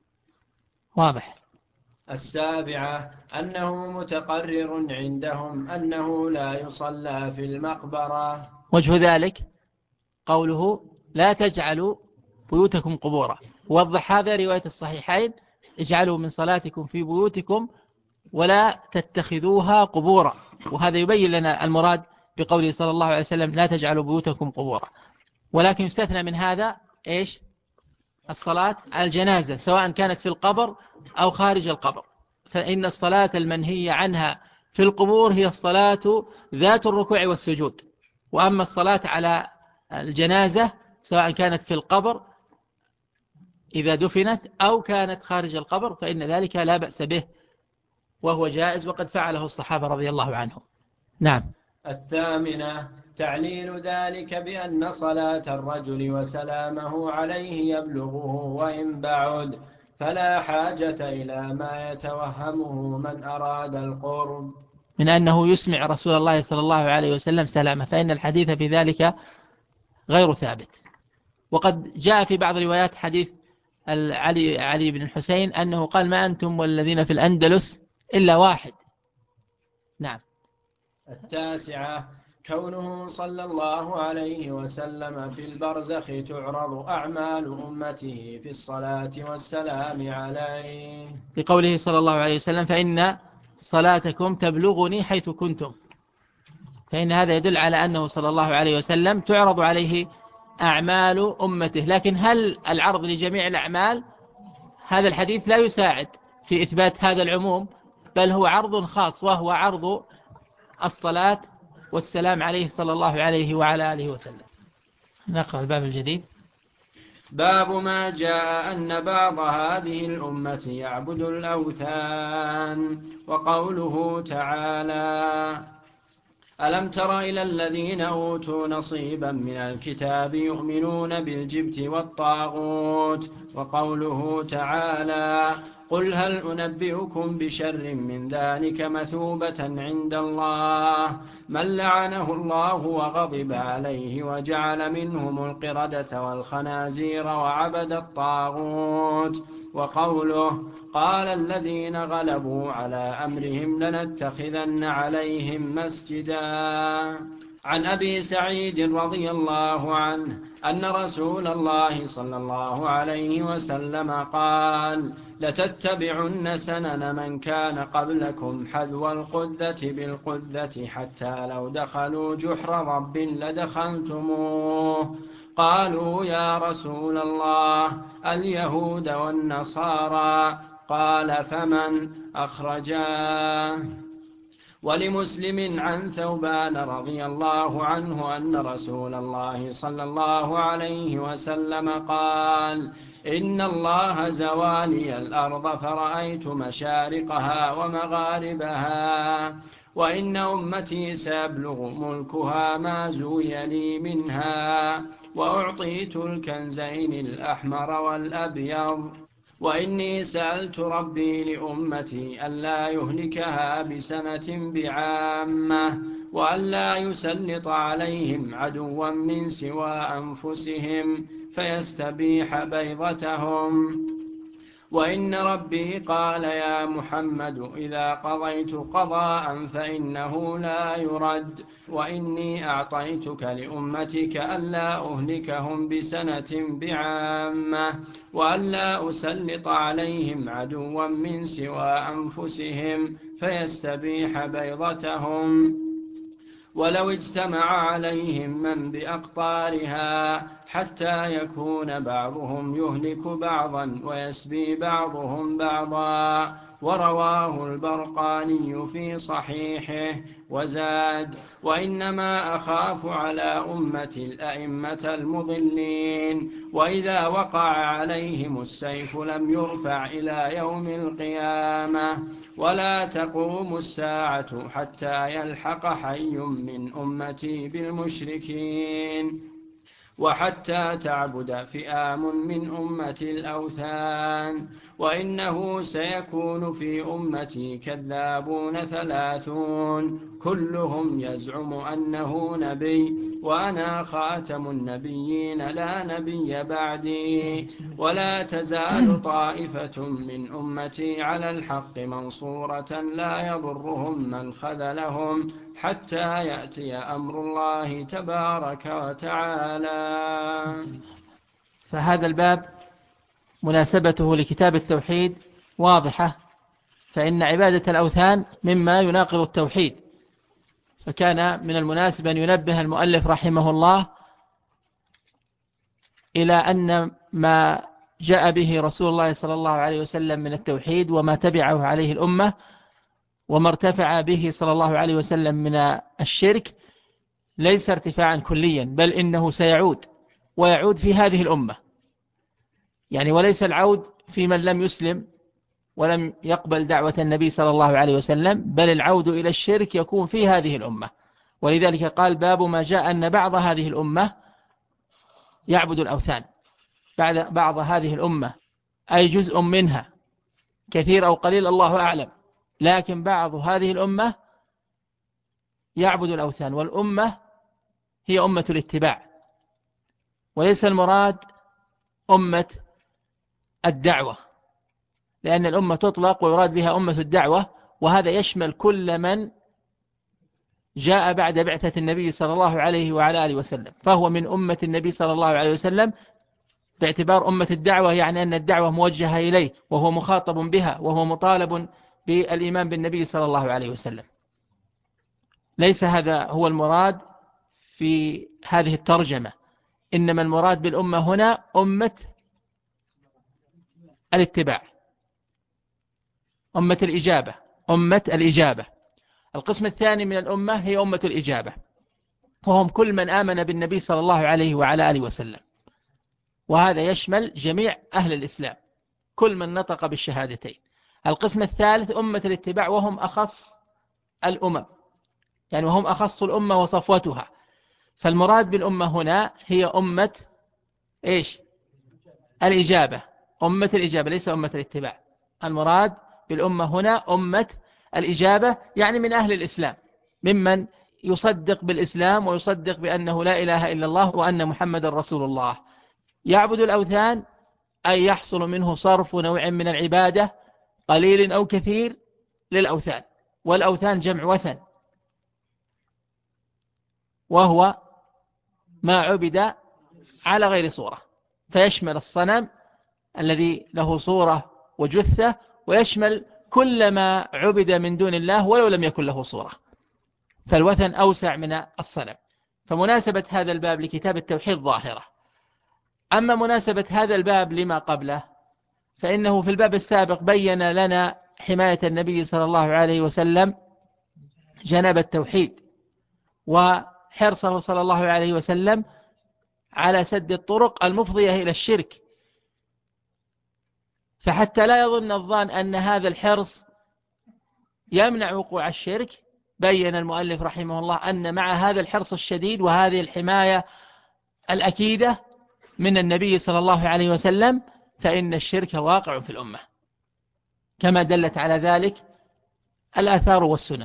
واضح. السابعة أنه متقرر عندهم أنه لا يصلى في المقبرة. وجه ذلك قوله لا تجعلوا بيوتكم قبورا، وضح هذا رواية الصحيحين: اجعلوا من صلاتكم في بيوتكم ولا تتخذوها قبورا. وهذا يبين لنا المراد بقوله صلى الله عليه وسلم لا تجعلوا بيوتكم قبورا. ولكن يستثنى من هذا إيش؟ الصلاة على الجنازة، سواء كانت في القبر أو خارج القبر، فإن الصلاة المنهية عنها في القبور هي الصلاة ذات الركوع والسجود. وأما الصلاة على الجنازة سواء كانت في القبر إذا دفنت أو كانت خارج القبر فإن ذلك لا بأس به، وهو جائز، وقد فعله الصحابة رضي الله عنهم. نعم. الثامنة تعليل ذلك بأن صلاة الرجل وسلامه عليه يبلغه وإن بعد، فلا حاجة إلى ما يتوهمه من أراد القرب من أنه يسمع رسول الله صلى الله عليه وسلم سلامه، فإن الحديث في ذلك غير ثابت. وقد جاء في بعض روايات حديث علي بن الحسين أنه قال ما أنتم والذين في الأندلس إلا واحد. نعم. التاسعة كونه صلى الله عليه وسلم في البرزخ تعرض أعمال أمته في الصلاة والسلام عليه، لقوله صلى الله عليه وسلم فإن صلاتكم تبلغني حيث كنتم، فإن هذا يدل على أنه صلى الله عليه وسلم تعرض عليه أعمال أمته. لكن هل العرض لجميع الأعمال؟ هذا الحديث لا يساعد في إثبات هذا العموم، بل هو عرض خاص، وهو عرض الصلاة والسلام عليه صلى الله عليه وعلى آله وسلم. نقرأ الباب الجديد. باب ما جاء أن بعض هذه الأمة يعبد الأوثان. وقوله تعالى ألم تر إلى الذين أوتوا نصيبا من الكتاب يؤمنون بالجبت والطاغوت. وقوله تعالى قل هل أنبئكم بشر من ذلك مثوبة عند الله من لعنه الله وغضب عليه وجعل منهم القردة والخنازير وعبد الطاغوت. وقوله قال الذين غلبوا على أمرهم لنتخذن عليهم مسجدا. عن أبي سعيد رضي الله عنه أن رسول الله صلى الله عليه وسلم قال لتتبعن سنن من كان قبلكم حذو القذة بالقذة حتى لو دخلوا جحر رب لدخلتموه. قالوا يا رسول الله اليهود والنصارى قال فمن؟ أخرجاه. ولمسلم عن ثوبان رضي الله عنه أن رسول الله صلى الله عليه وسلم قال إن الله زوالي الأرض فرأيت مشارقها ومغاربها وإن أمتي سيبلغ ملكها ما زوي لي منها وأعطيت الكنزين الأحمر والأبيض وإني سألت ربي لأمتي ألا يهلكها بسنة بعامة وألا يسلط عليهم عدوا من سوى أنفسهم فيستبيح بيضتهم. وإن ربي قال يا محمد إذا قضيت قضاء فإنه لا يرد وإني أعطيتك لأمتك ألا أهلكهم بسنة بعامة وألا أسلط عليهم عدوا من سوى أنفسهم فيستبيح بيضتهم. ولو اجتمع عليهم من بأقطارها حتى يكون بعضهم يهلك بعضا ويسبي بعضهم بعضا. ورواه البرقاني في صحيحه وزاد: وإنما أخاف على أمتي الأئمة المضلين، وإذا وقع عليهم السيف لم يرفع إلى يوم القيامة، ولا تقوم الساعة حتى يلحق حي من أمتي بالمشركين، وحتى تعبد فئام من أمة الأوثان. وإنه سيكون في أمتي كذابون 30 كلهم يزعم أنه نبي، وأنا خاتم النبيين لا نبي بعدي. ولا تزال طائفة من أمتي على الحق منصورة لا يضرهم من خذلهم حتى يأتي أمر الله تبارك وتعالى. فهذا الباب مناسبته لكتاب التوحيد واضحة، فإن عبادة الأوثان مما يناقض التوحيد، فكان من المناسب أن ينبه المؤلف رحمه الله إلى أن ما جاء به رسول الله صلى الله عليه وسلم من التوحيد وما تبعه عليه الأمة وما ارتفع به صلى الله عليه وسلم من الشرك ليس ارتفاعا كليا، بل إنه سيعود، ويعود في هذه الأمة، يعني وليس العود في من لم يسلم ولم يقبل دعوة النبي صلى الله عليه وسلم، بل العود إلى الشرك يكون في هذه الأمة. ولذلك قال: باب ما جاء أن بعض هذه الأمة يعبد الأوثان. بعض هذه الأمة أي جزء منها، كثير أو قليل الله أعلم، لكن بعض هذه الأمة يعبد الأوثان، والأمة هي أمة الاتباع، وليس المراد أمة الدعوة، لأن الأمة تطلق ويراد بها أمة الدعوة، وهذا يشمل كل من جاء بعد بعثة النبي صلى الله عليه وعلى آله وسلم، فهو من أمة النبي صلى الله عليه وسلم باعتبار أمة الدعوة، يعني أن الدعوة موجهة إليه وهو مخاطب بها وهو مطالب بالإيمان بالنبي صلى الله عليه وسلم. ليس هذا هو المراد في هذه الترجمة، إنما المراد بالأمة هنا أمة الاتباع، أمة الإجابة، أمة الإجابة. القسم الثاني من الأمة هي أمة الإجابة، وهم كل من آمن بالنبي صلى الله عليه وعلى آله وسلم، وهذا يشمل جميع أهل الإسلام، كل من نطق بالشهادتين. القسم الثالث أمة الاتباع، وهم أخص الأمم، يعني وهم أخص الأمة وصفوتها. فالمراد بالأمة هنا هي أمة إيش؟ الإجابة، أمة الإجابة، ليس أمة الاتباع. المراد بالأمة هنا أمة الإجابة، يعني من أهل الإسلام، ممن يصدق بالإسلام ويصدق بأنه لا إله إلا الله وأن محمد رسول الله. يعبد الأوثان أي يحصل منه صرف نوع من العبادة قليل أو كثير للأوثان، والأوثان جمع وثن، وهو ما عبد على غير صورة، فيشمل الصنم الذي له صورة وجثة، ويشمل كل ما عبد من دون الله ولو لم يكن له صورة، فالوثن أوسع من الصنم. فمناسبة هذا الباب لكتاب التوحيد ظاهرة. أما مناسبة هذا الباب لما قبله، فإنه في الباب السابق بين لنا حماية النبي صلى الله عليه وسلم جنب التوحيد، وحرصه صلى الله عليه وسلم على سد الطرق المفضية إلى الشرك، فحتى لا يظن الظان أن هذا الحرص يمنع وقوع الشرك، بين المؤلف رحمه الله أن مع هذا الحرص الشديد وهذه الحماية الأكيدة من النبي صلى الله عليه وسلم، فإن الشرك واقع في الأمة، كما دلت على ذلك الآثار والسنن.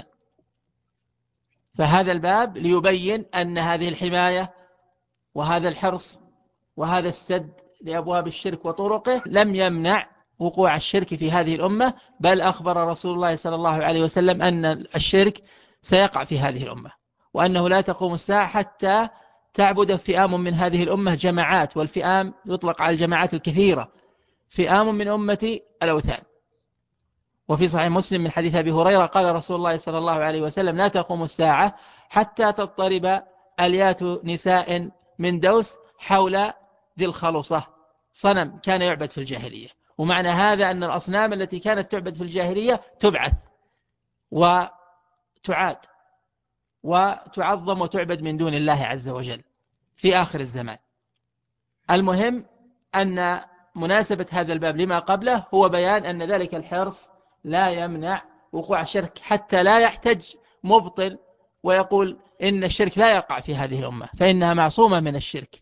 فهذا الباب ليبين أن هذه الحماية وهذا الحرص وهذا السد لأبواب الشرك وطرقه لم يمنع وقوع الشرك في هذه الأمة، بل أخبر رسول الله صلى الله عليه وسلم أن الشرك سيقع في هذه الأمة، وأنه لا تقوم الساعة حتى تعبد فئام من هذه الأمة جماعات، والفئام يطلق على الجماعات الكثيرة، فئام من أمة الأوثان. وفي صحيح مسلم من حديث أبي هريرة قال رسول الله صلى الله عليه وسلم: لا تقوم الساعة حتى تضطرب أليات نساء من دوس حول ذي الخلصة، صنم كان يعبد في الجاهلية. ومعنى هذا أن الأصنام التي كانت تعبد في الجاهلية تبعث وتعاد وتعظم وتعبد من دون الله عز وجل في آخر الزمان. المهم أن مناسبة هذا الباب لما قبله هو بيان أن ذلك الحرص لا يمنع وقوع الشرك، حتى لا يحتج مبطل ويقول إن الشرك لا يقع في هذه الأمة فإنها معصومة من الشرك.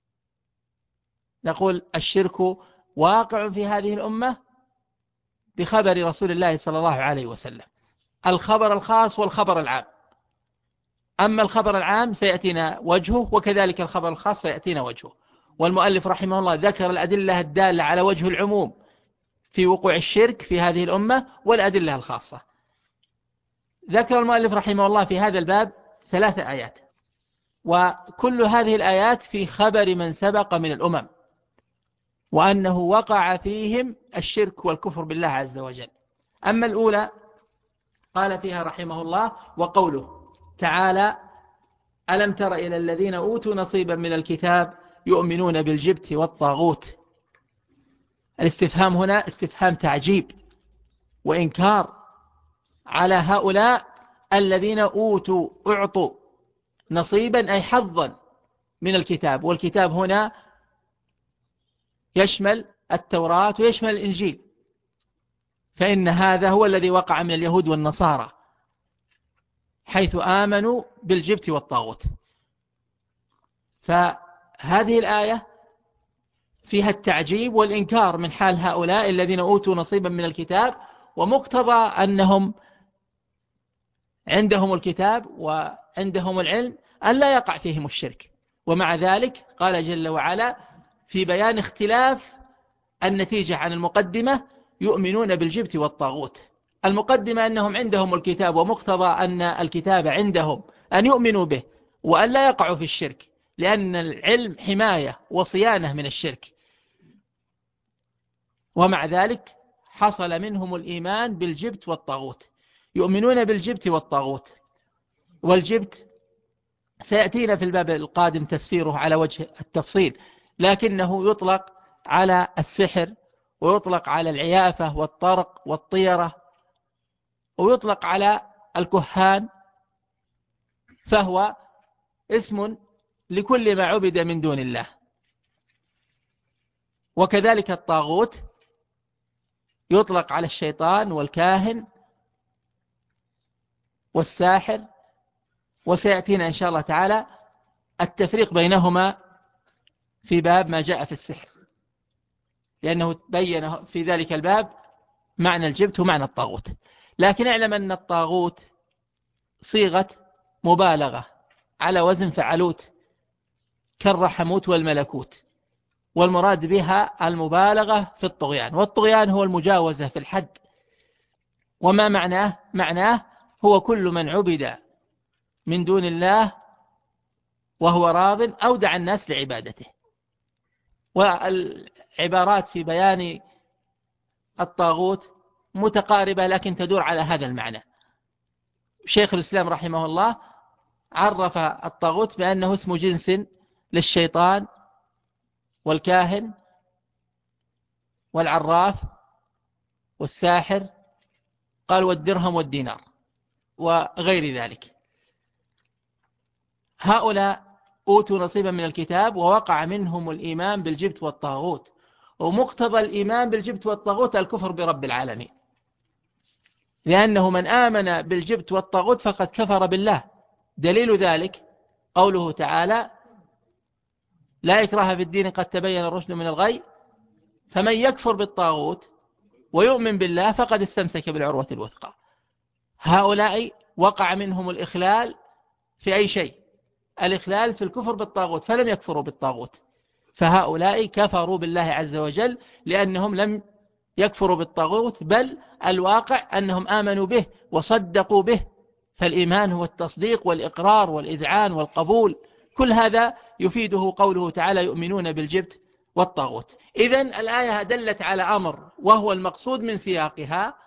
نقول الشرك واقع في هذه الأمة بخبر رسول الله صلى الله عليه وسلم، الخبر الخاص والخبر العام. أما الخبر العام سيأتينا وجهه، وكذلك الخبر الخاص سيأتينا وجهه. والمؤلف رحمه الله ذكر الأدلة الدالة على وجه العموم في وقوع الشرك في هذه الأمة والأدلة الخاصة. ذكر المؤلف رحمه الله في هذا الباب 3 آيات، وكل هذه الآيات في خبر من سبق من الأمم وأنه وقع فيهم الشرك والكفر بالله عز وجل. أما الأولى قال فيها رحمه الله: وقوله تعالى: ألم تر إلى الذين أوتوا نصيبا من الكتاب يؤمنون بالجبت والطاغوت. الاستفهام هنا استفهام تعجيب وإنكار على هؤلاء الذين أعطوا نصيبا أي حظا من الكتاب، والكتاب هنا يشمل التوراة ويشمل الإنجيل، فإن هذا هو الذي وقع من اليهود والنصارى حيث آمنوا بالجبت والطاغوت. فهذه الآية فيها التعجيب والإنكار من حال هؤلاء الذين أوتوا نصيبا من الكتاب، ومقتضى أنهم عندهم الكتاب وعندهم العلم أن لا يقع فيهم الشرك. ومع ذلك قال جل وعلا في بيان اختلاف النتيجة عن المقدمة: يؤمنون بالجبت والطاغوت. المقدمة أنهم عندهم الكتاب، ومقتضى أن الكتاب عندهم أن يؤمنوا به وأن لا يقعوا في الشرك، لأن العلم حماية وصيانة من الشرك. ومع ذلك حصل منهم الإيمان بالجبت والطاغوت، يؤمنون بالجبت والطاغوت. والجبت سيأتينا في الباب القادم تفسيره على وجه التفصيل، لكنه يطلق على السحر، ويطلق على العيافة والطرق والطيرة، ويطلق على الكهان، فهو اسم لكل ما عبد من دون الله. وكذلك الطاغوت يطلق على الشيطان والكاهن والساحر، وسيأتينا إن شاء الله تعالى التفريق بينهما في باب ما جاء في السحر، لأنه بين في ذلك الباب معنى الجبت ومعنى الطاغوت. لكن اعلم أن الطاغوت صيغة مبالغة على وزن فعلوت كالرحموت والملكوت، والمراد بها المبالغة في الطغيان، والطغيان هو المجاوزة في الحد. وما معناه؟ معناه هو كل من عبد من دون الله وهو راض أو دعا الناس لعبادته. والعبارات في بيان الطاغوت متقاربة لكن تدور على هذا المعنى. شيخ الإسلام رحمه الله عرف الطاغوت بأنه اسم جنس للشيطان والكاهن والعراف والساحر، قال والدرهم والدينار وغير ذلك. هؤلاء أوتوا نصيبا من الكتاب ووقع منهم الإيمان بالجبت والطاغوت، ومقتضى الإيمان بالجبت والطاغوت الكفر برب العالمين، لأنه من آمن بالجبت والطاغوت فقد كفر بالله. دليل ذلك قوله تعالى: لا إكراه في الدين قد تبين الرشد من الغي فمن يكفر بالطاغوت ويؤمن بالله فقد استمسك بالعروة الوثقى. هؤلاء وقع منهم الإخلال في أي شيء؟ الإخلال في الكفر بالطاغوت، فلم يكفروا بالطاغوت، فهؤلاء كفروا بالله عز وجل لأنهم لم يكفروا بالطاغوت، بل الواقع أنهم آمنوا به وصدقوا به. فالإيمان هو التصديق والإقرار والإذعان والقبول، كل هذا يفيده قوله تعالى: يؤمنون بالجبت والطاغوت. إذن الآية دلت على أمر وهو المقصود من سياقها،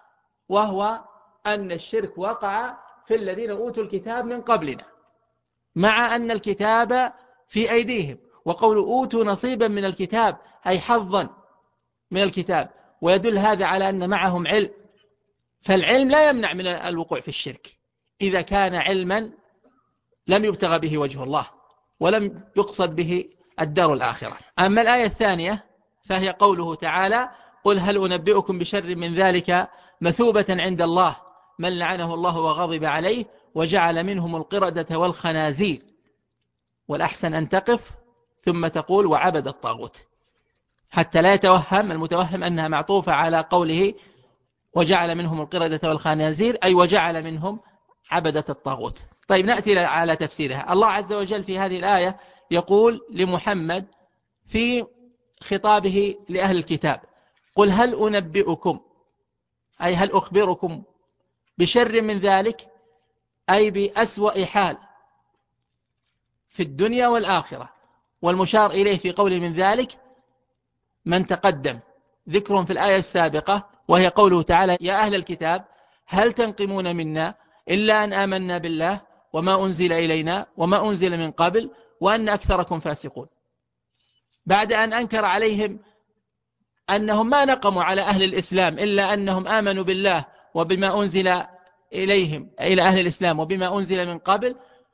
وهو أن الشرك وقع في الذين أوتوا الكتاب من قبلنا، مع أن الكتاب في أيديهم. وقول أوتوا نصيبا من الكتاب أي حظا من الكتاب، ويدل هذا على أن معهم علم. فالعلم لا يمنع من الوقوع في الشرك إذا كان علما لم يبتغى به وجه الله ولم يقصد به الدار الآخرة. أما الآية الثانية فهي قوله تعالى: قل هل أنبئكم بشر من ذلك مثوبة عند الله من لعنه الله وغضب عليه وجعل منهم القردة والخنازير. والأحسن أن تقف ثم تقول وعبد الطاغوت، حتى لا يتوهم المتوهم أنها معطوفة على قوله وجعل منهم القردة والخنازير، أي وجعل منهم عبدة الطاغوت. طيب نأتي على تفسيرها. الله عز وجل في هذه الآية يقول لمحمد في خطابه لأهل الكتاب: قل هل أنبئكم، أي هل أخبركم بشر من ذلك، أي بأسوأ حال في الدنيا والآخرة. والمشار إليه في قول من ذلك من تقدم ذكرهم في الآية السابقة، وهي قوله تعالى: يا أهل الكتاب هل تنقمون منا إلا أن آمنا بالله وما أنزل إلينا وما أنزل من قبل وأن أكثركم فاسقون. بعد أن أنكر عليهم أنهم ما نقموا على أهل الإسلام إلا أنهم آمنوا بالله وبما أنزل إليهم إلى أهل الإسلام وبما أنزل من قبل،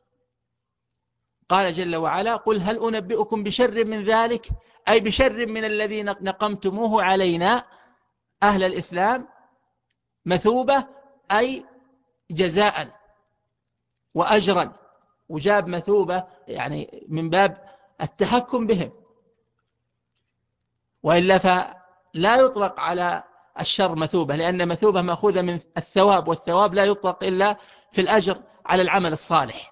قال جل وعلا: قل هل أنبئكم بشر من ذلك، أي بشر من الذي نقمتموه علينا أهل الإسلام، مثوبة أي جزاء وأجرا، وجاب مثوبة يعني من باب التحكم بهم، وإلا فلا يطلق على الشر مثوبة، لأن مثوبة مأخوذة من الثواب، والثواب لا يطلق إلا في الأجر على العمل الصالح.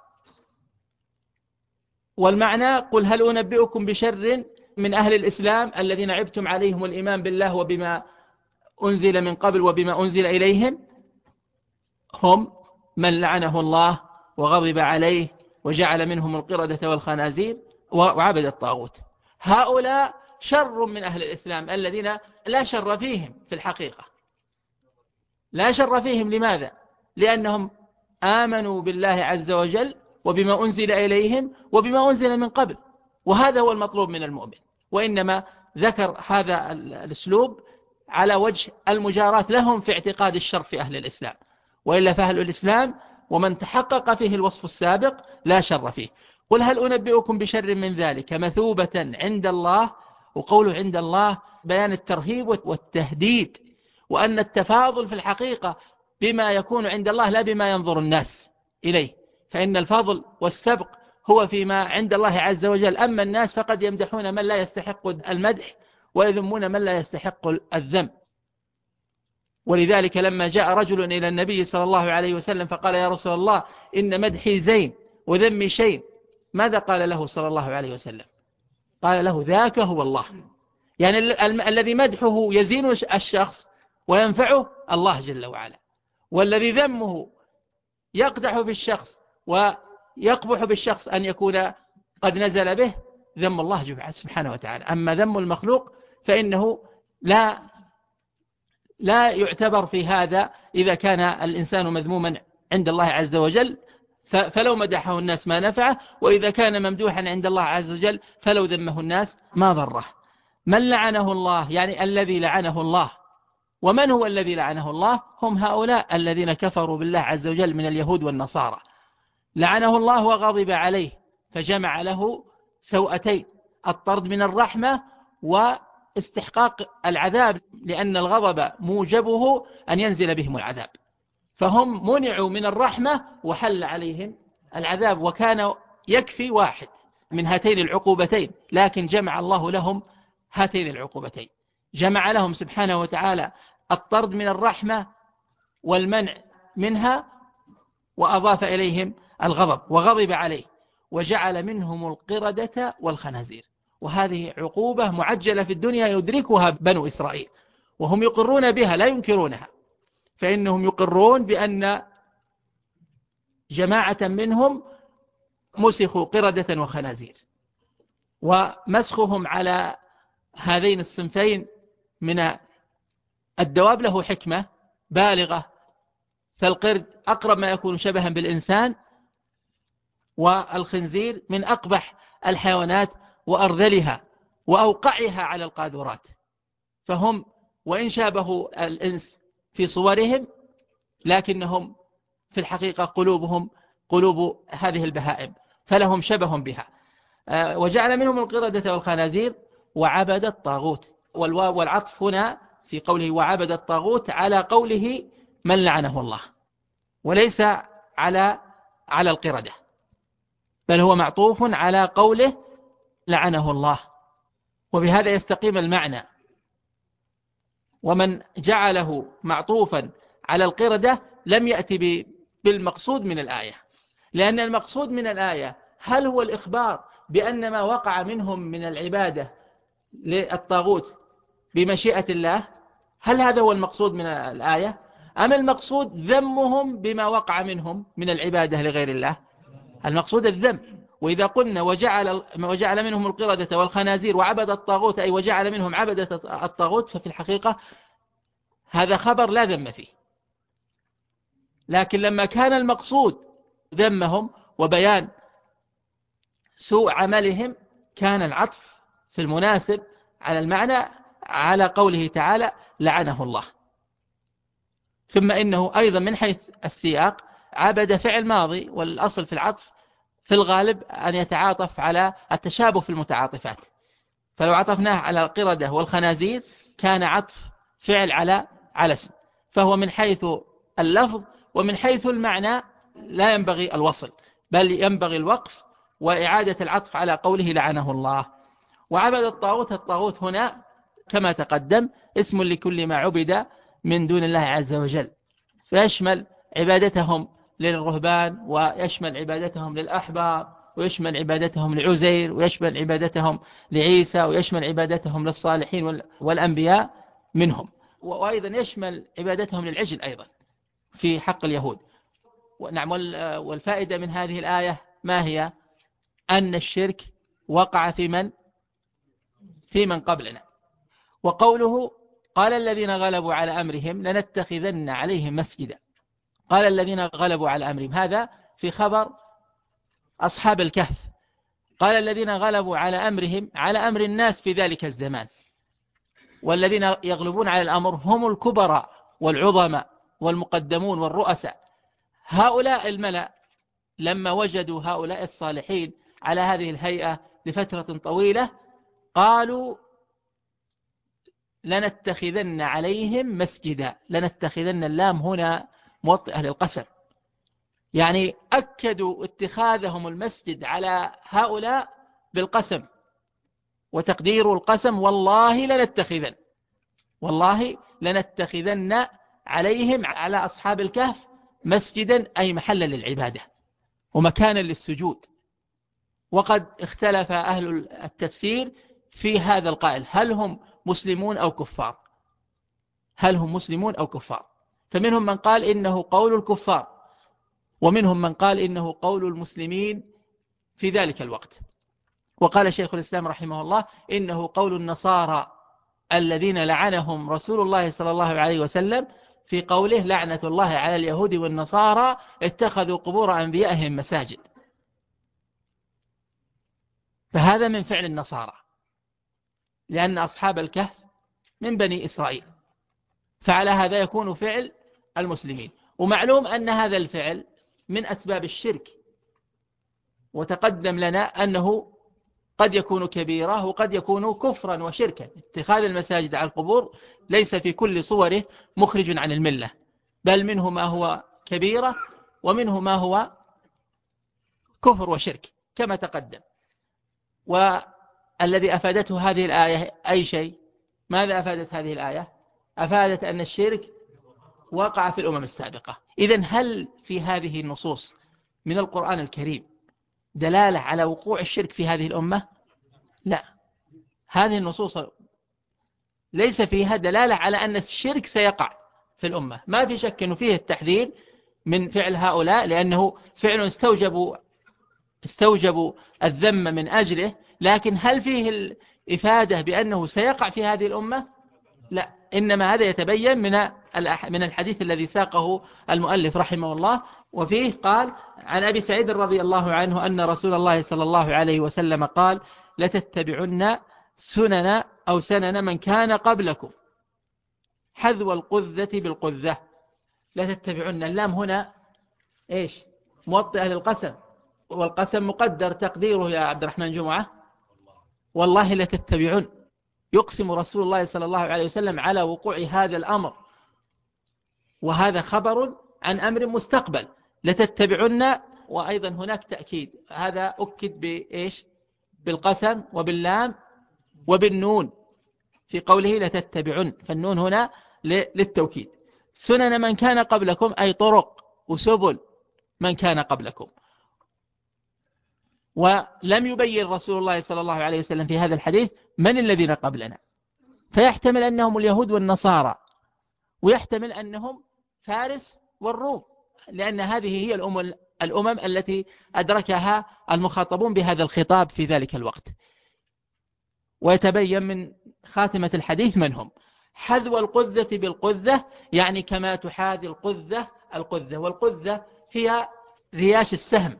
والمعنى: قل هل أنبئكم بشر من أهل الإسلام الذين عبتم عليهم الإيمان بالله وبما أنزل من قبل وبما أنزل إليهم، هم من لعنه الله وغضب عليه وجعل منهم القردة والخنازير وعبد الطاغوت. هؤلاء شر من أهل الإسلام الذين لا شر فيهم في الحقيقة، لا شر فيهم. لماذا؟ لأنهم آمنوا بالله عز وجل وبما أنزل إليهم وبما أنزل من قبل، وهذا هو المطلوب من المؤمن. وإنما ذكر هذا الأسلوب على وجه المجاراة لهم في اعتقاد الشر في أهل الإسلام، وإلا فأهل الإسلام ومن تحقق فيه الوصف السابق لا شر فيه. قل هل أنبئكم بشر من ذلك مثوبة عند الله، وقوله عند الله بيان الترهيب والتهديد، وأن التفاضل في الحقيقة بما يكون عند الله لا بما ينظر الناس إليه، فإن الفضل والسبق هو فيما عند الله عز وجل. أما الناس فقد يمدحون من لا يستحق المدح ويذمون من لا يستحق الذم. ولذلك لما جاء رجل إلى النبي صلى الله عليه وسلم فقال: يا رسول الله إن مدحي زين وذمي شين، ماذا قال له صلى الله عليه وسلم؟ قال له: ذاك هو الله. يعني الذي مدحه يزين الشخص وينفعه الله جل وعلا، والذي ذمه يقدح في الشخص ويقبح بالشخص أن يكون قد نزل به ذم الله سبحانه وتعالى. أما ذم المخلوق فإنه لا يعتبر في هذا إذا كان الإنسان مذموما عند الله عز وجل، فلو مدحه الناس ما نفعه، وإذا كان ممدوحا عند الله عز وجل فلو ذمه الناس ما ضره. من لعنه الله يعني الذي لعنه الله. ومن هو الذي لعنه الله؟ هم هؤلاء الذين كفروا بالله عز وجل من اليهود والنصارى. لعنه الله وغضب عليه، فجمع له سوءتين: الطرد من الرحمة واستحقاق العذاب، لأن الغضب موجبه أن ينزل بهم العذاب، فهم منعوا من الرحمة وحل عليهم العذاب. وكان يكفي واحد من هاتين العقوبتين، لكن جمع الله لهم هاتين العقوبتين، جمع لهم سبحانه وتعالى الطرد من الرحمة والمنع منها، وأضاف إليهم الغضب وغضب عليه وجعل منهم القردة والخنازير. وهذه عقوبة معجلة في الدنيا يدركها بنو إسرائيل، وهم يقرون بها لا ينكرونها، فإنهم يقرون بأن جماعة منهم مسخوا قردة وخنازير. ومسخهم على هذين الصنفين من الدواب له حكمة بالغة فالقرد أقرب ما يكون شبها بالإنسان، والخنزير من أقبح الحيوانات وأرذلها وأوقعها على القاذورات، فهم وإن شابهوا الإنس في صورهم لكنهم في الحقيقة قلوبهم قلوب هذه البهائم، فلهم شبه بها. وجعل منهم القردة والخنازير وعبد الطاغوت، والواو والعطف هنا في قوله وعبد الطاغوت على قوله من لعنه الله، وليس على القردة، بل هو معطوف على قوله لعنه الله، وبهذا يستقيم المعنى. ومن جعله معطوفا على القردة لم يأتي بالمقصود من الآية، لأن المقصود من الآية هل هو الإخبار بأن ما وقع منهم من العبادة للطاغوت بمشيئة الله؟ هل هذا هو المقصود من الآية؟ أم المقصود ذمهم بما وقع منهم من العبادة لغير الله؟ المقصود الذم. وإذا قلنا وجعل منهم القردة والخنازير وعبد الطاغوت، أي وجعل منهم عبدة الطاغوت، ففي الحقيقة هذا خبر لا ذم فيه. لكن لما كان المقصود ذمهم وبيان سوء عملهم كان العطف في المناسب على المعنى على قوله تعالى لعنه الله. ثم إنه أيضا من حيث السياق عبد فعل ماضي، والأصل في العطف في الغالب أن يتعاطف على التشابه في المتعاطفات، فلو عطفناه على القردة والخنازير كان عطف فعل على اسم، فهو من حيث اللفظ ومن حيث المعنى لا ينبغي الوصل، بل ينبغي الوقف وإعادة العطف على قوله لعنه الله. وعبد الطاغوت، الطاغوت هنا كما تقدم اسم لكل ما عبد من دون الله عز وجل، فيشمل عبادتهم للرهبان، ويشمل عبادتهم للأحبار، ويشمل عبادتهم لعزير، ويشمل عبادتهم لعيسى، ويشمل عبادتهم للصالحين والأنبياء منهم، وأيضا يشمل عبادتهم للعجل أيضا في حق اليهود. نعم. والفائدة من هذه الآية ما هي؟ أن الشرك وقع في من قبلنا. وقوله قال الذين غلبوا على أمرهم لنتخذن عليهم مسجدا، قال الذين غلبوا على أمرهم، هذا في خبر أصحاب الكهف. قال الذين غلبوا على أمرهم على أمر الناس في ذلك الزمان، والذين يغلبون على الأمر هم الكبراء والعظماء والمقدمون والرؤساء. هؤلاء الملأ لما وجدوا هؤلاء الصالحين على هذه الهيئة لفترة طويلة قالوا لنتخذن عليهم مسجدا. لنتخذن، اللام هنا موطئة للقسم، يعني أكدوا اتخاذهم المسجد على هؤلاء بالقسم، وتقدير القسم والله لنتخذن، والله لنتخذن عليهم على أصحاب الكهف مسجدا، أي محلا للعبادة ومكانا للسجود. وقد اختلف أهل التفسير في هذا القائل، هل هم مسلمون أو كفار؟ هل هم مسلمون أو كفار؟ فمنهم من قال إنه قول الكفار، ومنهم من قال إنه قول المسلمين في ذلك الوقت. وقال شيخ الإسلام رحمه الله إنه قول النصارى الذين لعنهم رسول الله صلى الله عليه وسلم في قوله لعنة الله على اليهود والنصارى اتخذوا قبور أنبيائهم مساجد، فهذا من فعل النصارى، لأن أصحاب الكهف من بني إسرائيل، فعلى هذا يكون فعل المسلمين. ومعلوم أن هذا الفعل من أسباب الشرك، وتقدم لنا أنه قد يكون كبيرة وقد يكون كفرا وشركا. اتخاذ المساجد على القبور ليس في كل صوره مخرج عن الملة، بل منه ما هو كبيرة ومنه ما هو كفر وشرك كما تقدم. والذي أفادته هذه الآية أي شيء؟ ماذا أفادت هذه الآية؟ أفادت أن الشرك وقع في الأمم السابقة. إذن هل في هذه النصوص من القرآن الكريم دلالة على وقوع الشرك في هذه الأمة؟ لا، هذه النصوص ليس فيها دلالة على أن الشرك سيقع في الأمة. ما في شك أنه فيه التحذير من فعل هؤلاء، لأنه فعل استوجبوا الذم من أجله، لكن هل فيه الإفادة بأنه سيقع في هذه الأمة؟ لا، إنما هذا يتبين من الحديث الذي ساقه المؤلف رحمه الله. وفيه قال عن أبي سعيد رضي الله عنه أن رسول الله صلى الله عليه وسلم قال لتتبعن سنن أو سنن من كان قبلكم حذو القذة بالقذة. لتتبعن، اللام هنا إيش؟ موطئة للقسم، والقسم مقدر تقديره يا عبد الرحمن جمعة، والله لتتبعن، يقسم رسول الله صلى الله عليه وسلم على وقوع هذا الأمر، وهذا خبر عن أمر مستقبل. لتتبعن، وأيضا هناك تأكيد، هذا أكد بإيش؟ بالقسم وباللام وبالنون في قوله لتتبعن، فالنون هنا للتوكيد. سنن من كان قبلكم أي طرق وسبل من كان قبلكم. ولم يبين رسول الله صلى الله عليه وسلم في هذا الحديث من الذين قبلنا، فيحتمل أنهم اليهود والنصارى، ويحتمل أنهم فارس والروم، لأن هذه هي الأمم التي أدركها المخاطبون بهذا الخطاب في ذلك الوقت. ويتبين من خاتمة الحديث من هم. حذو القذة بالقذة، يعني كما تحاذي القذة القذة، والقذة هي رياش السهم،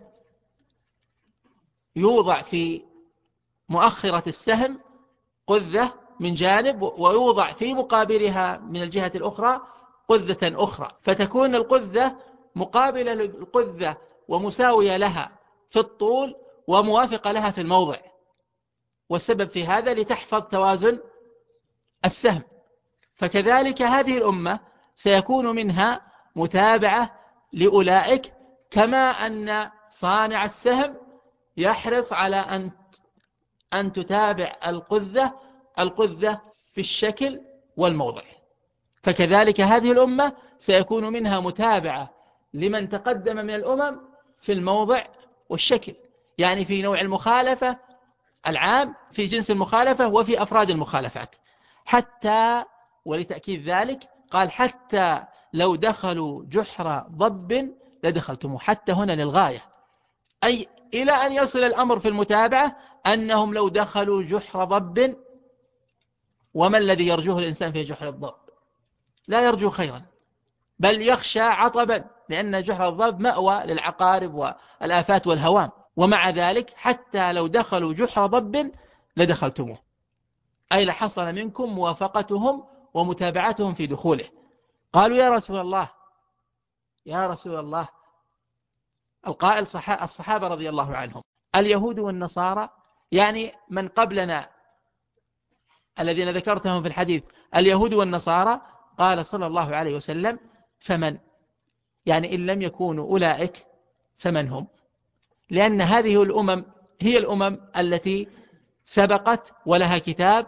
يوضع في مؤخرة السهم قذة من جانب، ويوضع في مقابلها من الجهة الأخرى قذة أخرى، فتكون القذة مقابلة للقذة ومساوية لها في الطول وموافقة لها في الموضع، والسبب في هذا لتحفظ توازن السهم. فكذلك هذه الأمة سيكون منها متابعة لأولئك، كما أن صانع السهم يحرص على أن تتابع القذة في الشكل والموضع، فكذلك هذه الأمة سيكون منها متابعة لمن تقدم من الأمم في الموضع والشكل، يعني في نوع المخالفة العام، في جنس المخالفة، وفي أفراد المخالفات. حتى، ولتأكيد ذلك قال حتى لو دخلوا جحر ضب لدخلتموه، حتى هنا للغاية، أي إلى أن يصل الأمر في المتابعة أنهم لو دخلوا جحر ضب، وما الذي يرجوه الإنسان في جحر الضب؟ لا يرجو خيرا، بل يخشى عطبا، لأن جحر الضب مأوى للعقارب والآفات والهوام. ومع ذلك حتى لو دخلوا جحر ضب لدخلتموه، أي لحصل منكم موافقتهم ومتابعتهم في دخوله. قالوا يا رسول الله، يا رسول الله، القائل الصحابة رضي الله عنهم، اليهود والنصارى، يعني من قبلنا الذين ذكرتهم في الحديث اليهود والنصارى، قال صلى الله عليه وسلم فمن؟ يعني إن لم يكونوا أولئك فمن هم؟ لأن هذه الأمم هي الأمم التي سبقت ولها كتاب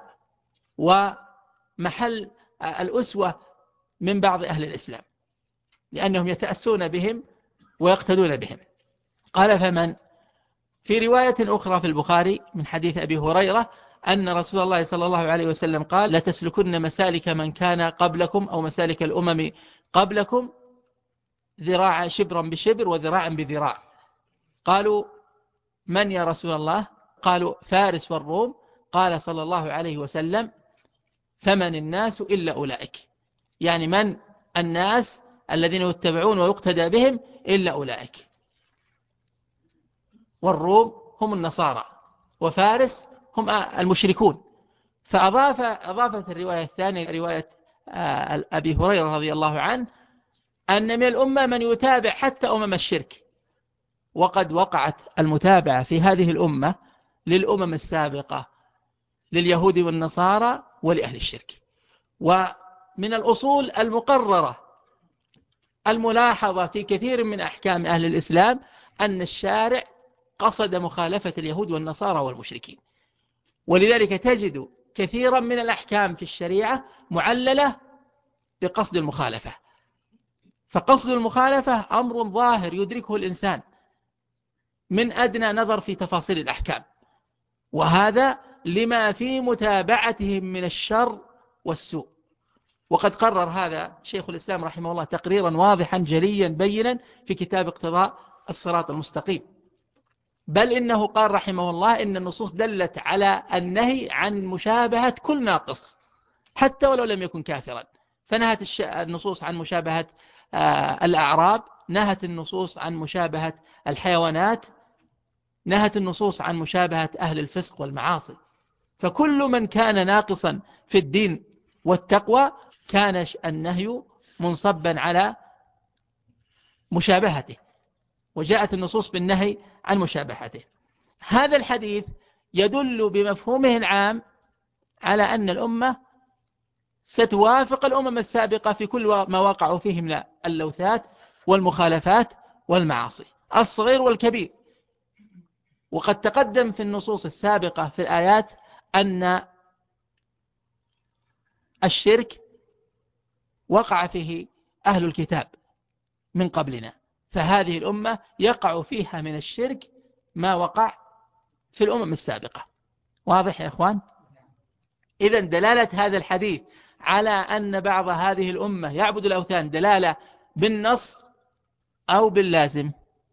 ومحل الأسوة من بعض أهل الإسلام، لأنهم يتأسون بهم ويقتدون بهم. قال فمن؟ في رواية أخرى في البخاري من حديث أبي هريرة أن رسول الله صلى الله عليه وسلم قال لتسلكن مسالك من كان قبلكم أو مسالك الأمم قبلكم ذراع شبرا بشبر وذراعا بذراع. قالوا من يا رسول الله؟ قالوا فارس والروم. قال صلى الله عليه وسلم فمن الناس إلا أولئك، يعني من الناس الذين يتبعون ويقتدى بهم إلا أولئك. والروم هم النصارى، وفارس هم المشركون. فأضافت الرواية الثانية رواية أبي هريرة رضي الله عنه أن من الأمة من يتابع حتى أمم الشرك، وقد وقعت المتابعة في هذه الأمة للأمم السابقة، لليهود والنصارى ولأهل الشرك. ومن الأصول المقررة الملاحظة في كثير من أحكام أهل الإسلام أن الشارع قصد مخالفة اليهود والنصارى والمشركين، ولذلك تجد كثيرا من الأحكام في الشريعة معللة بقصد المخالفة. فقصد المخالفة أمر ظاهر يدركه الإنسان من أدنى نظر في تفاصيل الأحكام، وهذا لما في متابعتهم من الشر والسوء. وقد قرر هذا شيخ الإسلام رحمه الله تقريرا واضحا جليا بينا في كتاب اقتضاء الصراط المستقيم. بل إنه قال رحمه الله إن النصوص دلت على النهي عن مشابهة كل ناقص، حتى ولو لم يكن كافرا. فنهت النصوص عن مشابهة الأعراب، نهت النصوص عن مشابهة الحيوانات، نهت النصوص عن مشابهة أهل الفسق والمعاصي. فكل من كان ناقصا في الدين والتقوى كان النهي منصبا على مشابهته، وجاءت النصوص بالنهي عن مشابهته. هذا الحديث يدل بمفهومه العام على أن الأمة ستوافق الأمم السابقة في كل ما وقعوا فيه من اللوثات والمخالفات والمعاصي، الصغير والكبير. وقد تقدم في النصوص السابقة في الآيات أن الشرك وقع فيه أهل الكتاب من قبلنا، فهذه الأمة يقع فيها من الشرك ما وقع في الأمم السابقة. واضح يا إخوان؟ إذن دلالة هذا الحديث على أن بعض هذه الأمة يعبد الأوثان دلالة بالنص أو باللازم؟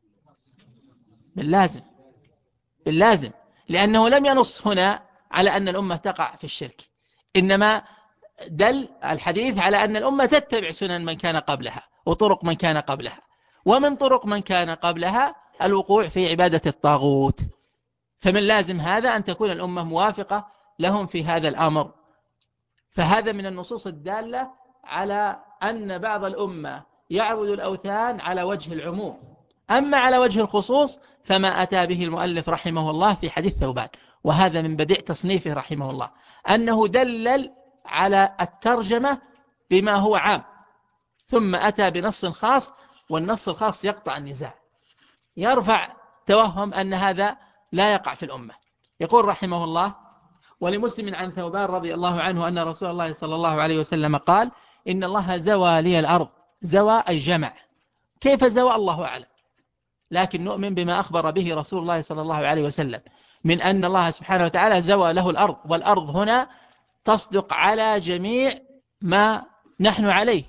باللازم، لأنه لم ينص هنا على أن الأمة تقع في الشرك، إنما دل الحديث على أن الأمة تتبع سنن من كان قبلها وطرق من كان قبلها، ومن طرق من كان قبلها الوقوع في عبادة الطاغوت. فمن لازم هذا أن تكون الأمة موافقة لهم في هذا الأمر. فهذا من النصوص الدالة على أن بعض الأمة يعبد الأوثان على وجه العموم. أما على وجه الخصوص فما أتى به المؤلف رحمه الله في حديث ثوبان، وهذا من بديع تصنيفه رحمه الله، أنه دلل على الترجمة بما هو عام، ثم أتى بنص خاص، والنص الخاص يقطع النزاع، يرفع توهم أن هذا لا يقع في الأمة. يقول رحمه الله: ولمسلم عن ثوبان رضي الله عنه أن رسول الله صلى الله عليه وسلم قال: إن الله زوى لي الأرض. زوى أي جمع. كيف زوى الله أعلم، لكن نؤمن بما أخبر به رسول الله صلى الله عليه وسلم من أن الله سبحانه وتعالى زوى له الأرض، والأرض هنا تصدق على جميع ما نحن عليه،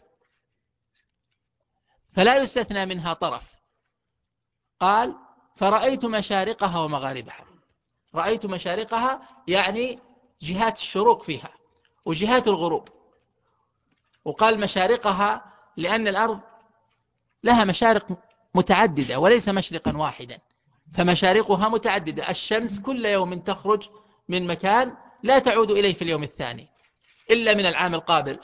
فلا يستثنى منها طرف. قال: فرأيت مشارقها ومغاربها. رأيت مشارقها يعني جهات الشروق فيها وجهات الغروب، وقال مشارقها لأن الأرض لها مشارق متعددة وليس مشرقا واحدا، فمشارقها متعددة. الشمس كل يوم تخرج من مكان لا تعود إليه في اليوم الثاني إلا من العام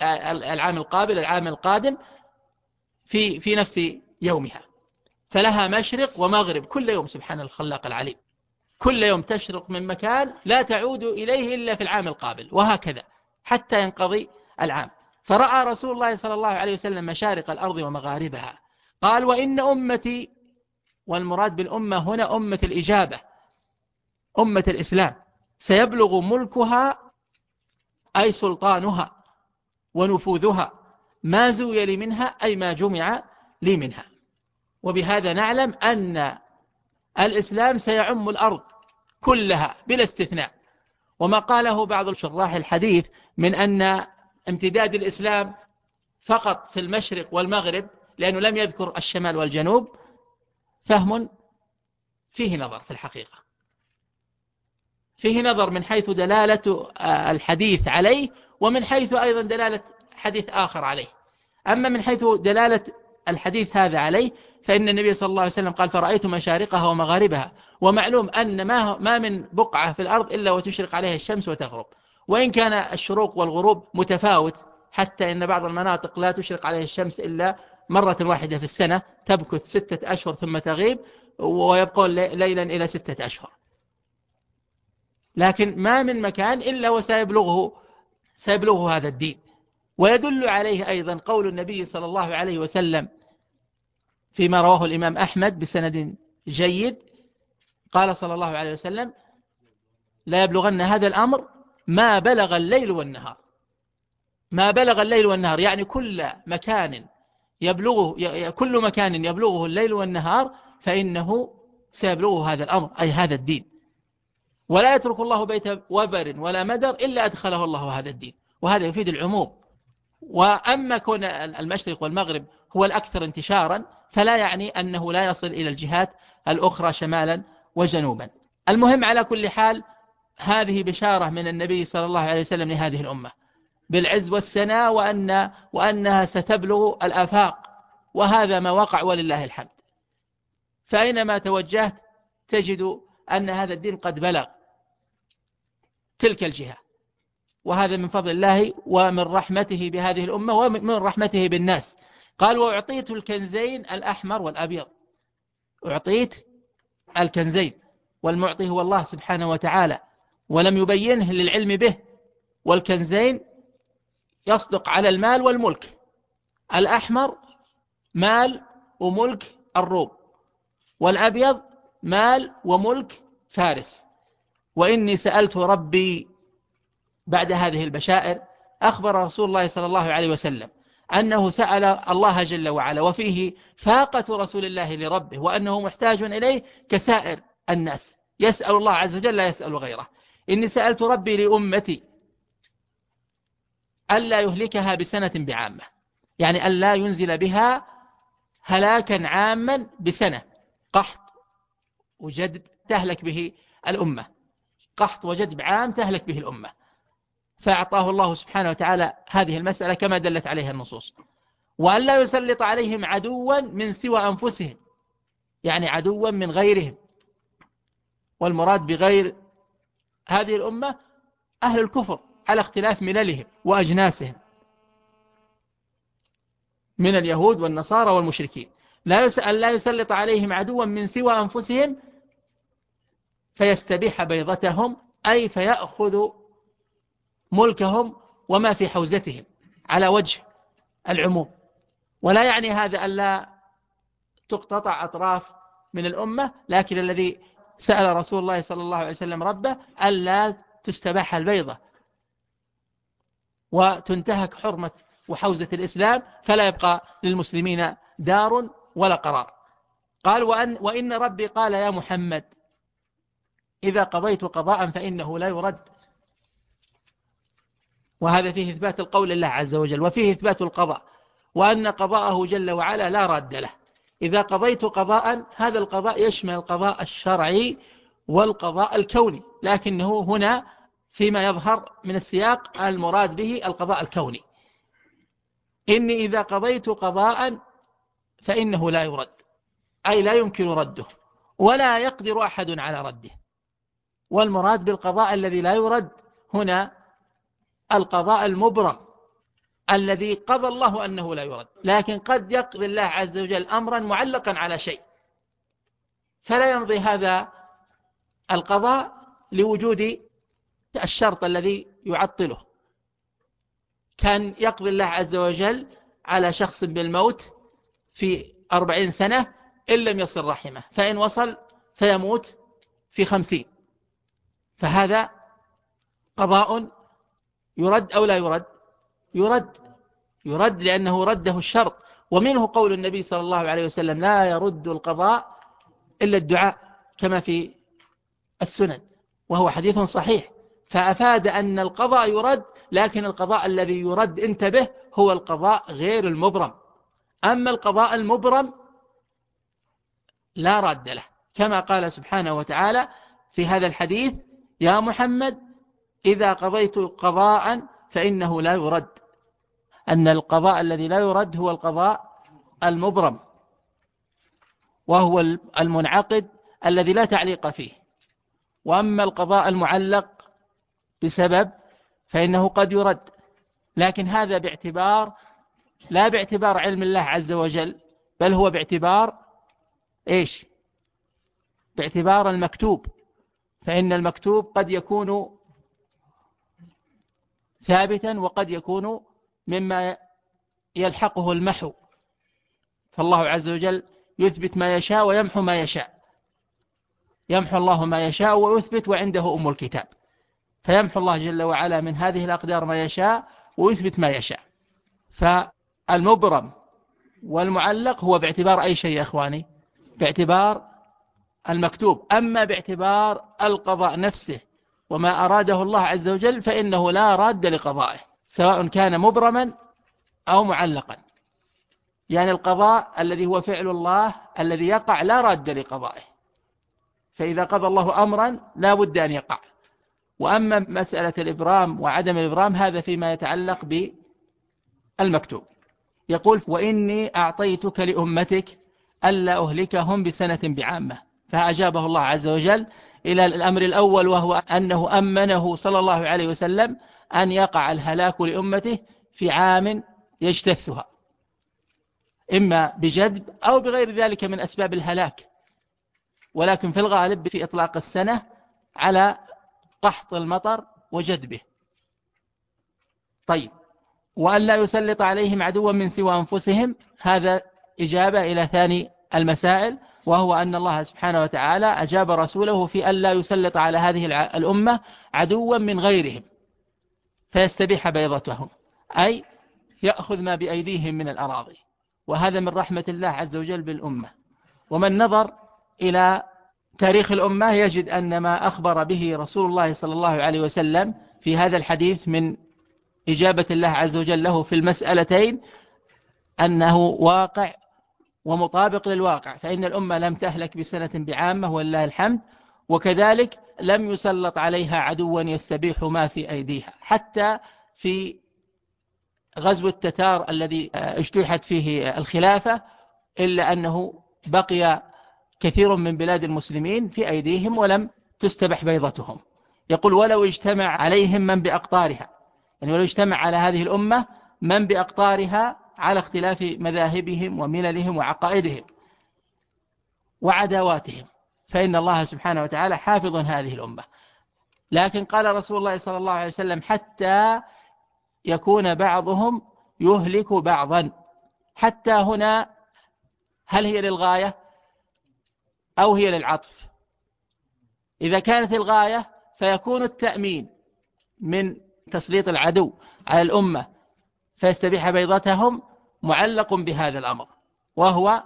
القادم في نفس يومها، فلها مشرق ومغرب كل يوم. سبحان الخلاق العليم، كل يوم تشرق من مكان لا تعود إليه إلا في العام القابل، وهكذا حتى ينقضي العام. فرأى رسول الله صلى الله عليه وسلم مشارق الأرض ومغاربها. قال: وإن أمتي، والمراد بالأمة هنا أمة الإجابة، أمة الإسلام، سيبلغ ملكها أي سلطانها ونفوذها ما زوي لي منها أي ما جمع لي منها. وبهذا نعلم أن الإسلام سيعم الأرض كلها بلا استثناء. وما قاله بعض شراح الحديث من أن امتداد الإسلام فقط في المشرق والمغرب لأنه لم يذكر الشمال والجنوب فهم فيه نظر، في الحقيقة فيه نظر من حيث دلالة الحديث عليه، ومن حيث أيضا دلالة حديث آخر عليه. أما من حيث دلالة الحديث هذا عليه فإن النبي صلى الله عليه وسلم قال: فرأيت مشارقها ومغاربها. ومعلوم أن ما من بقعة في الأرض إلا وتشرق عليها الشمس وتغرب، وإن كان الشروق والغروب متفاوت، حتى إن بعض المناطق لا تشرق عليها الشمس إلا مرة واحدة في السنة، تبكث 6 أشهر ثم تغيب، ويبقون ليلا إلى 6 أشهر. لكن ما من مكان إلا وسيبلغه هذا الدين. ويدل عليه أيضا قول النبي صلى الله عليه وسلم فيما رواه الإمام أحمد بسند جيد، قال صلى الله عليه وسلم: لا يبلغن هذا الأمر ما بلغ الليل والنهار. ما بلغ الليل والنهار يعني كل مكان يبلغه الليل والنهار فإنه سيبلغه هذا الأمر أي هذا الدين. ولا يترك الله بيت وبر ولا مدر إلا أدخله الله هذا الدين، وهذا يفيد العموم. وأما كون المشرق والمغرب هو الأكثر انتشارا فلا يعني أنه لا يصل إلى الجهات الأخرى شمالا وجنوبا. المهم على كل حال هذه بشارة من النبي صلى الله عليه وسلم لهذه الأمة بالعز والسناء وأنها ستبلغ الآفاق، وهذا ما وقع ولله الحمد. فأينما توجهت تجد أن هذا الدين قد بلغ تلك الجهة، وهذا من فضل الله ومن رحمته بهذه الأمة ومن رحمته بالناس. قال: وأعطيت الكنزين الأحمر والأبيض. أعطيت الكنزين، والمعطي هو الله سبحانه وتعالى، ولم يبينه للعلم به. والكنزين يصدق على المال والملك. الأحمر مال وملك الروم، والأبيض مال وملك فارس. وإني سألت ربي بعد هذه البشائر. أخبر رسول الله صلى الله عليه وسلم أنه سأل الله جل وعلا، وفيه فاقة رسول الله لربه، وأنه محتاج إليه كسائر الناس، يسأل الله عز وجل لا يسأل غيره. إني سألت ربي لأمتي ألا يهلكها بسنة بعامة، يعني ألا ينزل بها هلاكا عاما بسنة، قحط وجدب تهلك به الأمة، قحط وجدب عام تهلك به الأمة. فأعطاه الله سبحانه وتعالى هذه المسألة كما دلت عليها النصوص. وأن لا يسلط عليهم عدوا من سوى أنفسهم، يعني عدوا من غيرهم. والمراد بغير هذه الأمة أهل الكفر على اختلاف مللهم وأجناسهم من اليهود والنصارى والمشركين. لا يسلط عليهم عدوا من سوى أنفسهم فيستبيح بيضتهم، أي فيأخذ ملكهم وما في حوزتهم على وجه العموم. ولا يعني هذا أن لا تقتطع أطراف من الأمة، لكن الذي سأل رسول الله صلى الله عليه وسلم ربه ألا تستباح البيضة وتنتهك حرمة وحوزة الإسلام، فلا يبقى للمسلمين دار ولا قرار. قال: وإن ربي قال يا محمد إذا قضيت قضاء فإنه لا يرد. وهذا فيه إثبات القول لله عز وجل، وفيه إثبات القضاء، وأن قضاءه جل وعلا لا راد له. إذا قضيت قضاء، هذا القضاء يشمل القضاء الشرعي والقضاء الكوني، لكنه هنا فيما يظهر من السياق المراد به القضاء الكوني. إني إذا قضيت قضاء فإنه لا يرد، أي لا يمكن رده ولا يقدر أحد على رده. والمراد بالقضاء الذي لا يرد هنا القضاء المبرم الذي قضى الله أنه لا يرد، لكن قد يقضي الله عز وجل أمرا معلقا على شيء فلا يمضي هذا القضاء لوجود الشرط الذي يعطله. كان يقضي الله عز وجل على شخص بالموت في 40 سنة إن لم يصل رحمه، فإن وصل فيموت في 50. فهذا قضاء يرد أو لا يرد؟ يرد لأنه رده الشرط. ومنه قول النبي صلى الله عليه وسلم: لا يرد القضاء إلا الدعاء، كما في السنن، وهو حديث صحيح. فأفاد أن القضاء يرد، لكن القضاء الذي يرد انتبه هو القضاء غير المبرم. أما القضاء المبرم لا راد له، كما قال سبحانه وتعالى في هذا الحديث: يا محمد إذا قضيت قضاء فإنه لا يرد. أن القضاء الذي لا يرد هو القضاء المبرم، وهو المنعقد الذي لا تعليق فيه. وأما القضاء المعلق بسبب فإنه قد يرد، لكن هذا لا باعتبار علم الله عز وجل، بل هو باعتبار إيش؟ باعتبار المكتوب. فإن المكتوب قد يكون ثابتا وقد يكون مما يلحقه المحو، فالله عز وجل يثبت ما يشاء ويمحو ما يشاء. يمحو الله ما يشاء ويثبت، وعنده أم الكتاب. فيمحو الله جل وعلا من هذه الأقدار ما يشاء ويثبت ما يشاء. فالمبرم والمعلق هو باعتبار أي شيء يا أخواني؟ باعتبار المكتوب. أما باعتبار القضاء نفسه وما أراده الله عز وجل فإنه لا راد لقضائه، سواء كان مبرما أو معلقا. يعني القضاء الذي هو فعل الله الذي يقع لا راد لقضائه، فإذا قضى الله أمرا لا بد أن يقع. وأما مسألة الإبرام وعدم الإبرام هذا فيما يتعلق بالمكتوب. يقول وإني أعطيتك لأمتك ألا أهلكهم بسنة بعامة، فأجابه الله عز وجل إلى الأمر الأول، وهو أنه أمنه صلى الله عليه وسلم أن يقع الهلاك لأمته في عام يجتثها، إما بجدب أو بغير ذلك من أسباب الهلاك، ولكن في الغالب في إطلاق السنة على قحط المطر وجدبه. طيب، وأن لا يسلط عليهم عدوا من سوى أنفسهم، هذا إجابة إلى ثاني المسائل، وهو أن الله سبحانه وتعالى أجاب رسوله في أن لا يسلط على هذه الأمة عدوا من غيرهم فيستبيح بيضتهم، أي يأخذ ما بأيديهم من الأراضي، وهذا من رحمة الله عز وجل بالأمة. ومن نظر إلى تاريخ الأمة يجد أن ما أخبر به رسول الله صلى الله عليه وسلم في هذا الحديث من إجابة الله عز وجل له في المسألتين أنه واقع ومطابق للواقع، فإن الأمة لم تهلك بسنة بعامة ولله الحمد، وكذلك لم يسلط عليها عدوا يستبيح ما في أيديها. حتى في غزو التتار الذي اجتيحت فيه الخلافة، إلا أنه بقي كثير من بلاد المسلمين في أيديهم ولم تستبح بيضتهم. يقول ولو اجتمع عليهم من بأقطارها، يعني ولو اجتمع على هذه الأمة من بأقطارها على اختلاف مذاهبهم ومللهم وعقائدهم وعداواتهم، فإن الله سبحانه وتعالى حافظ هذه الأمة. لكن قال رسول الله صلى الله عليه وسلم حتى يكون بعضهم يهلك بعضا. حتى هنا هل هي للغاية أو هي للعطف؟ إذا كانت الغاية فيكون التأمين من تسليط العدو على الأمة فيستبيح بيضتهم معلق بهذا الأمر، وهو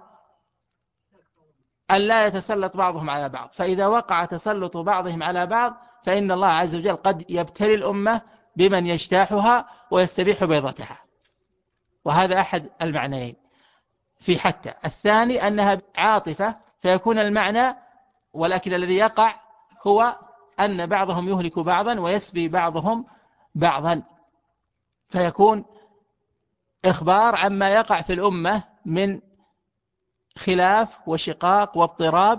أن لا يتسلط بعضهم على بعض. فإذا وقع تسلط بعضهم على بعض فإن الله عز وجل قد يبتلي الأمة بمن يجتاحها ويستبيح بيضتها، وهذا أحد المعنيين في حتى. الثاني أنها عاطفة فيكون المعنى، ولكن الذي يقع هو أن بعضهم يهلك بعضا ويسبي بعضهم بعضا، فيكون إخبار عما يقع في الأمة من خلاف وشقاق واضطراب،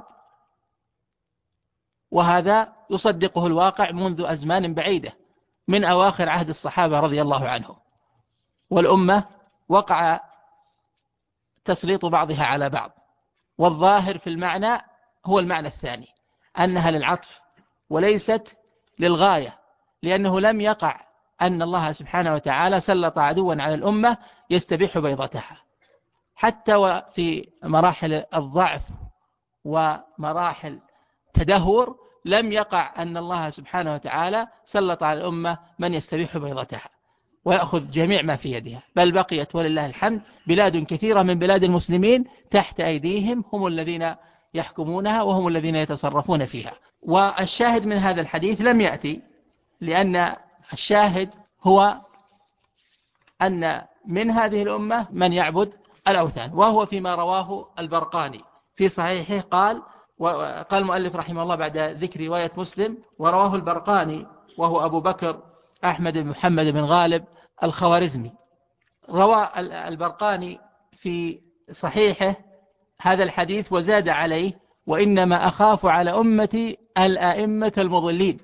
وهذا يصدقه الواقع منذ أزمان بعيدة من أواخر عهد الصحابة رضي الله عنهم، والأمة وقع تسليط بعضها على بعض. والظاهر في المعنى هو المعنى الثاني، أنها للعطف وليست للغاية، لأنه لم يقع أن الله سبحانه وتعالى سلط عدوا على الأمة يستبيح بيضتها. حتى وفي مراحل الضعف ومراحل تدهور لم يقع أن الله سبحانه وتعالى سلط على الأمة من يستبيح بيضتها ويأخذ جميع ما في يدها، بل بقيت ولله الحمد بلاد كثيرة من بلاد المسلمين تحت أيديهم، هم الذين يحكمونها وهم الذين يتصرفون فيها. والشاهد من هذا الحديث لم يأتي، لأن الشاهد هو أن من هذه الأمة من يعبد الأوثان، وهو فيما رواه البرقاني في صحيحه. قال المؤلف رحمه الله بعد ذكر رواية مسلم: ورواه البرقاني وهو أبو بكر أحمد بن محمد بن غالب الخوارزمي. روى البرقاني في صحيحه هذا الحديث وزاد عليه: وإنما أخاف على أمتي الأئمة المضلين.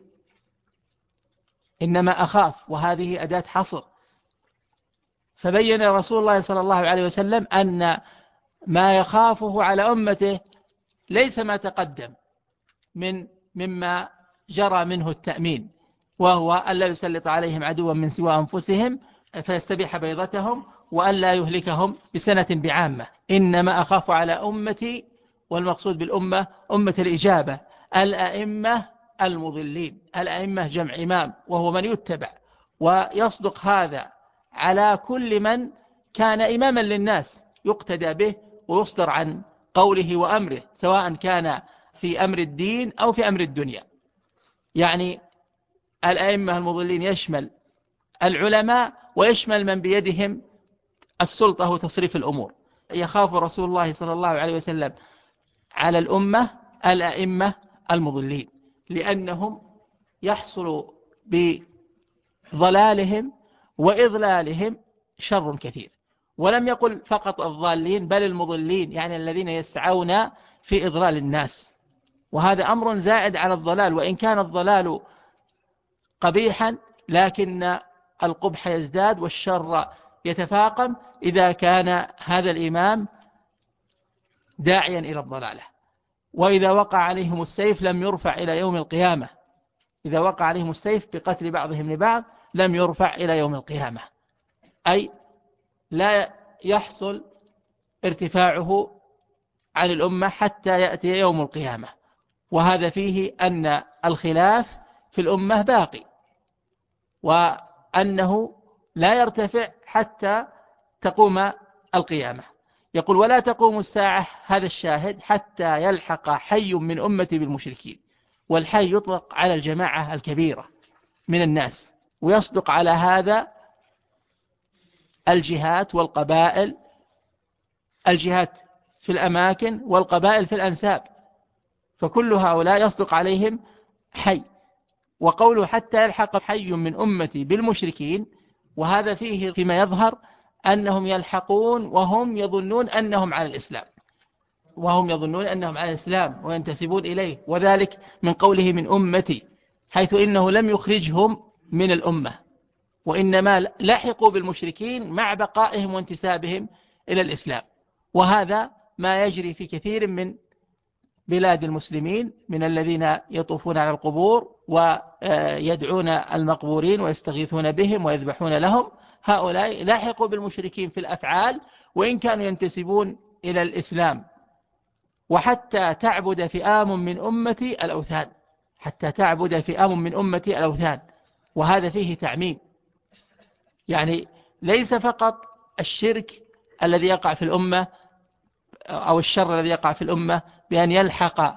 إنما أخاف، وهذه أداة حصر. فبين رسول الله صلى الله عليه وسلم أن ما يخافه على أمته ليس ما تقدم مما جرى منه التأمين، وهو أن لا يسلط عليهم عدوا من سوى أنفسهم فيستبيح بيضتهم، وأن لا يهلكهم بسنة بعامة. إنما أخاف على أمتي، والمقصود بالأمة أمة الإجابة، الأئمة المضلين. الأئمة جمع إمام، وهو من يتبع، ويصدق هذا على كل من كان إماما للناس يقتدى به ويصدر عن قوله وأمره، سواء كان في أمر الدين أو في أمر الدنيا. يعني الأئمة المضلين يشمل العلماء ويشمل من بيدهم السلطة وتصريف الأمور. يخاف رسول الله صلى الله عليه وسلم على الأمة الأئمة المضلين، لأنهم يحصل بضلالهم وإضلالهم شر كثير. ولم يقل فقط الضالين بل المضلين، يعني الذين يسعون في إضلال الناس، وهذا أمر زائد على الضلال. وإن كان الضلال قبيحا لكن القبح يزداد والشر يتفاقم إذا كان هذا الإمام داعيا إلى الضلالة. وإذا وقع عليهم السيف لم يرفع إلى يوم القيامة، إذا وقع عليهم السيف بقتل بعضهم لبعض لم يرفع إلى يوم القيامة، أي لا يحصل ارتفاعه عن الأمة حتى يأتي يوم القيامة. وهذا فيه أن الخلاف في الأمة باقي، وأنه لا يرتفع حتى تقوم القيامة. يقول ولا تقوم الساعة، هذا الشاهد، حتى يلحق حي من أمتي بالمشركين. والحي يطلق على الجماعة الكبيرة من الناس، ويصدق على هذا الجهات والقبائل، الجهات في الأماكن والقبائل في الأنساب، فكل هؤلاء يصدق عليهم حي. وقوله حتى يلحق حي من أمتي بالمشركين، وهذا فيه فيما يظهر أنهم يلحقون وهم يظنون أنهم على الإسلام، وينتسبون إليه، وذلك من قوله من أمتي، حيث إنه لم يخرجهم من الأمة، وإنما لحقوا بالمشركين مع بقائهم وانتسابهم إلى الإسلام. وهذا ما يجري في كثير من بلاد المسلمين من الذين يطوفون على القبور ويدعون المقبورين ويستغيثون بهم ويذبحون لهم. هؤلاء لاحقوا بالمشركين في الأفعال وإن كانوا ينتسبون إلى الإسلام. وحتى تعبد فئام من أمتي الأوثان، حتى تعبد فئام من أمتي الأوثان، وهذا فيه تعميم، يعني ليس فقط الشرك الذي يقع في الأمة أو الشر الذي يقع في الأمة بأن يلحق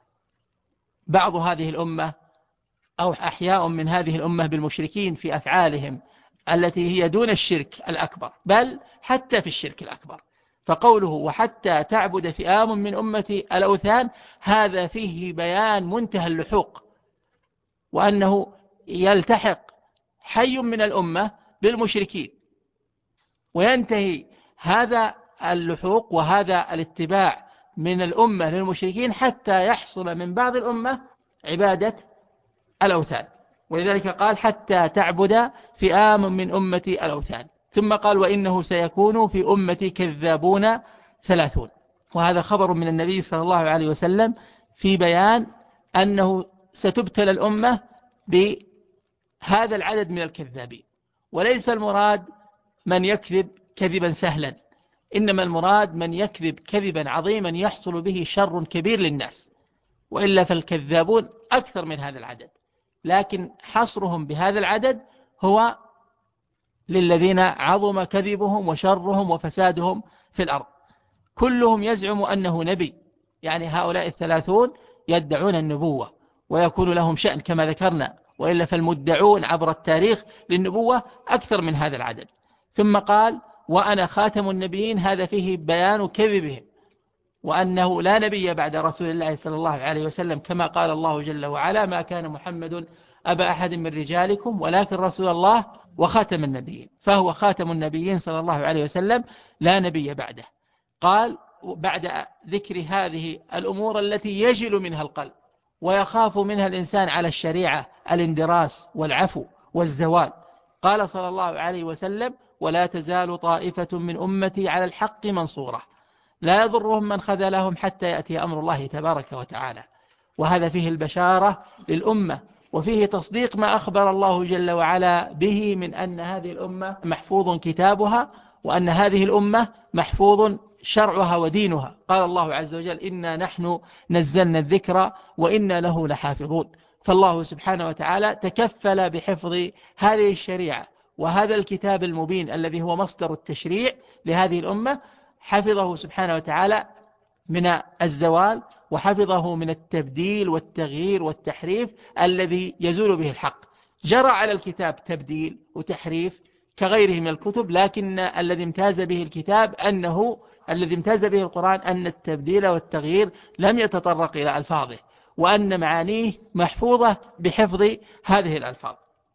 بعض هذه الأمة أو أحياء من هذه الأمة بالمشركين في أفعالهم التي هي دون الشرك الأكبر، بل حتى في الشرك الأكبر. فقوله وحتى تعبد فئام من أمتي الأوثان، هذا فيه بيان منتهى اللحوق، وأنه يلتحق حي من الأمة بالمشركين، وينتهي هذا اللحوق وهذا الاتباع من الأمة للمشركين حتى يحصل من بعض الأمة عبادة الأوثان. ولذلك قال حتى تعبد فئام من أمتي الأوثان، ثم قال وإنه سيكون في أمتي كذابون 30. وهذا خبر من النبي صلى الله عليه وسلم في بيان أنه ستبتلى الأمة بهذا العدد من الكذابين. وليس المراد من يكذب كذبا سهلا، إنما المراد من يكذب كذبا عظيما يحصل به شر كبير للناس، وإلا فالكذابون أكثر من هذا العدد، لكن حصرهم بهذا العدد هو للذين عظم كذبهم وشرهم وفسادهم في الأرض. كلهم يزعم أنه نبي، يعني هؤلاء 30 يدعون النبوة ويكون لهم شأن كما ذكرنا، وإلا فالمدعون عبر التاريخ للنبوة أكثر من هذا العدد. ثم قال وأنا خاتم النبيين، هذا فيه بيان كذبهم، وأنه لا نبي بعد رسول الله صلى الله عليه وسلم، كما قال الله جل وعلا ما كان محمد أبا أحد من رجالكم ولكن رسول الله وخاتم النبيين، فهو خاتم النبيين صلى الله عليه وسلم لا نبي بعده. قال بعد ذكر هذه الأمور التي يجل منها القلب ويخاف منها الإنسان على الشريعة الاندراس والعفو والزوال، قال صلى الله عليه وسلم ولا تزال طائفة من أمتي على الحق منصورة لا يضرهم من خذلهم حتى يأتي أمر الله تبارك وتعالى. وهذا فيه البشارة للأمة، وفيه تصديق ما أخبر الله جل وعلا به من أن هذه الأمة محفوظ كتابها، وأن هذه الأمة محفوظ شرعها ودينها. قال الله عز وجل إنا نحن نزلنا الذكر وإنا له لحافظون. فالله سبحانه وتعالى تكفل بحفظ هذه الشريعة وهذا الكتاب المبين الذي هو مصدر التشريع لهذه الأمة، حفظه سبحانه وتعالى من الزوال، وحفظه من التبديل والتغيير والتحريف الذي يزول به الحق. جرى على الكتاب تبديل وتحريف كغيره من الكتب، لكن الذي امتاز به الكتاب الذي امتاز به القرآن أن التبديل والتغيير لم يتطرق إلى ألفاظه، وأن معانيه محفوظة بحفظ هذه الألفاظ.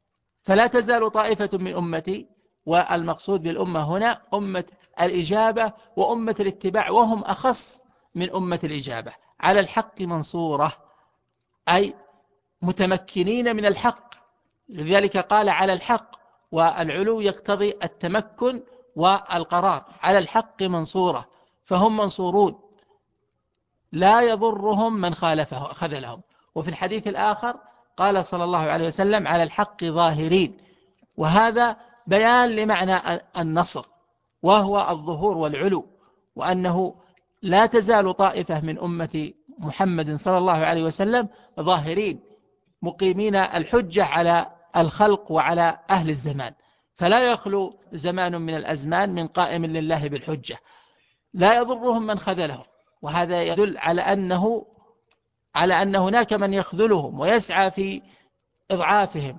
فلا تزال طائفة من أمتي، والمقصود بالأمة هنا أمة الإجابة وأمة الاتباع، وهم أخص من أمة الإجابة، على الحق منصورة، أي متمكنين من الحق. لذلك قال على الحق، والعلو يقتضي التمكن والقرار، على الحق منصورة، فهم منصورون لا يضرهم من خذلهم. وفي الحديث الآخر قال صلى الله عليه وسلم على الحق ظاهرين، وهذا بيان لمعنى النصر، وهو الظهور والعلو، وأنه لا تزال طائفة من أمة محمد صلى الله عليه وسلم ظاهرين مقيمين الحجة على الخلق وعلى أهل الزمان، فلا يخلو زمان من الأزمان من قائم لله بالحجة، لا يضرهم من خذلهم. وهذا يدل على أن هناك من يخذلهم ويسعى في إضعافهم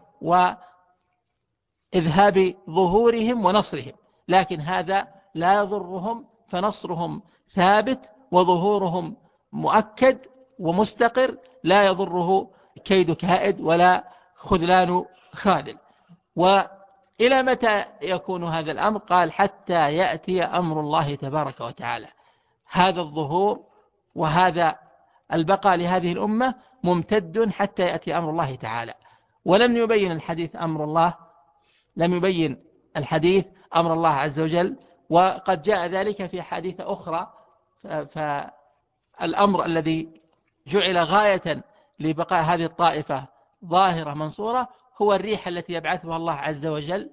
وإذهاب ظهورهم ونصرهم، لكن هذا لا يضرهم، فنصرهم ثابت وظهورهم مؤكد ومستقر، لا يضره كيد كائد ولا خذلان خاذل. وإلى متى يكون هذا الأمر؟ قال حتى يأتي أمر الله تبارك وتعالى. هذا الظهور وهذا البقاء لهذه الأمة ممتد حتى يأتي أمر الله تعالى. ولم يبين الحديث أمر الله، لم يبين الحديث أمر الله عز وجل، وقد جاء ذلك في حديث أخرى. فالأمر الذي جعل غاية لبقاء هذه الطائفة ظاهرة منصورة هو الريح التي يبعثها الله عز وجل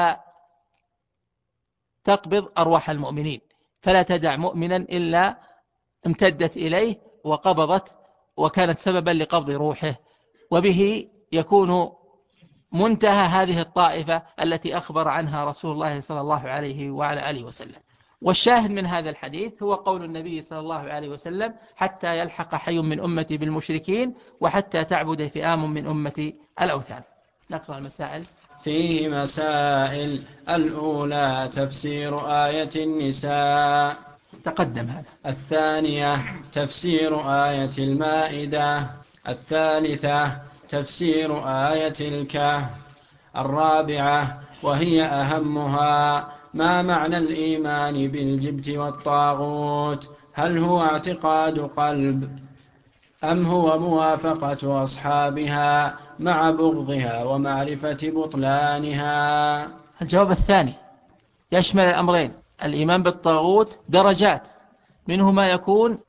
فتقبض أرواح المؤمنين، فلا تدع مؤمنا إلا امتدت إليه وقبضت، وكانت سببا لقبض روحه، وبه يكون منتهى هذه الطائفة التي أخبر عنها رسول الله صلى الله عليه وعلى آله وسلم. والشاهد من هذا الحديث هو قول النبي صلى الله عليه وسلم حتى يلحق حي من أمتي بالمشركين وحتى تعبد فئام من أمتي الأوثان. نقرأ المسائل. فيه مسائل. الأولى تفسير آية النساء، تقدم هذا. الثانية تفسير آية المائدة، الثالثة تفسير آية الكهف، الرابعة وهي أهمها ما معنى الإيمان بالجبت والطاغوت؟ هل هو اعتقاد قلب أم هو موافقة أصحابها مع بغضها ومعرفة بطلانها؟ الجواب الثاني يشمل الأمرين. الإيمان بالطاغوت درجات، منه ما يكون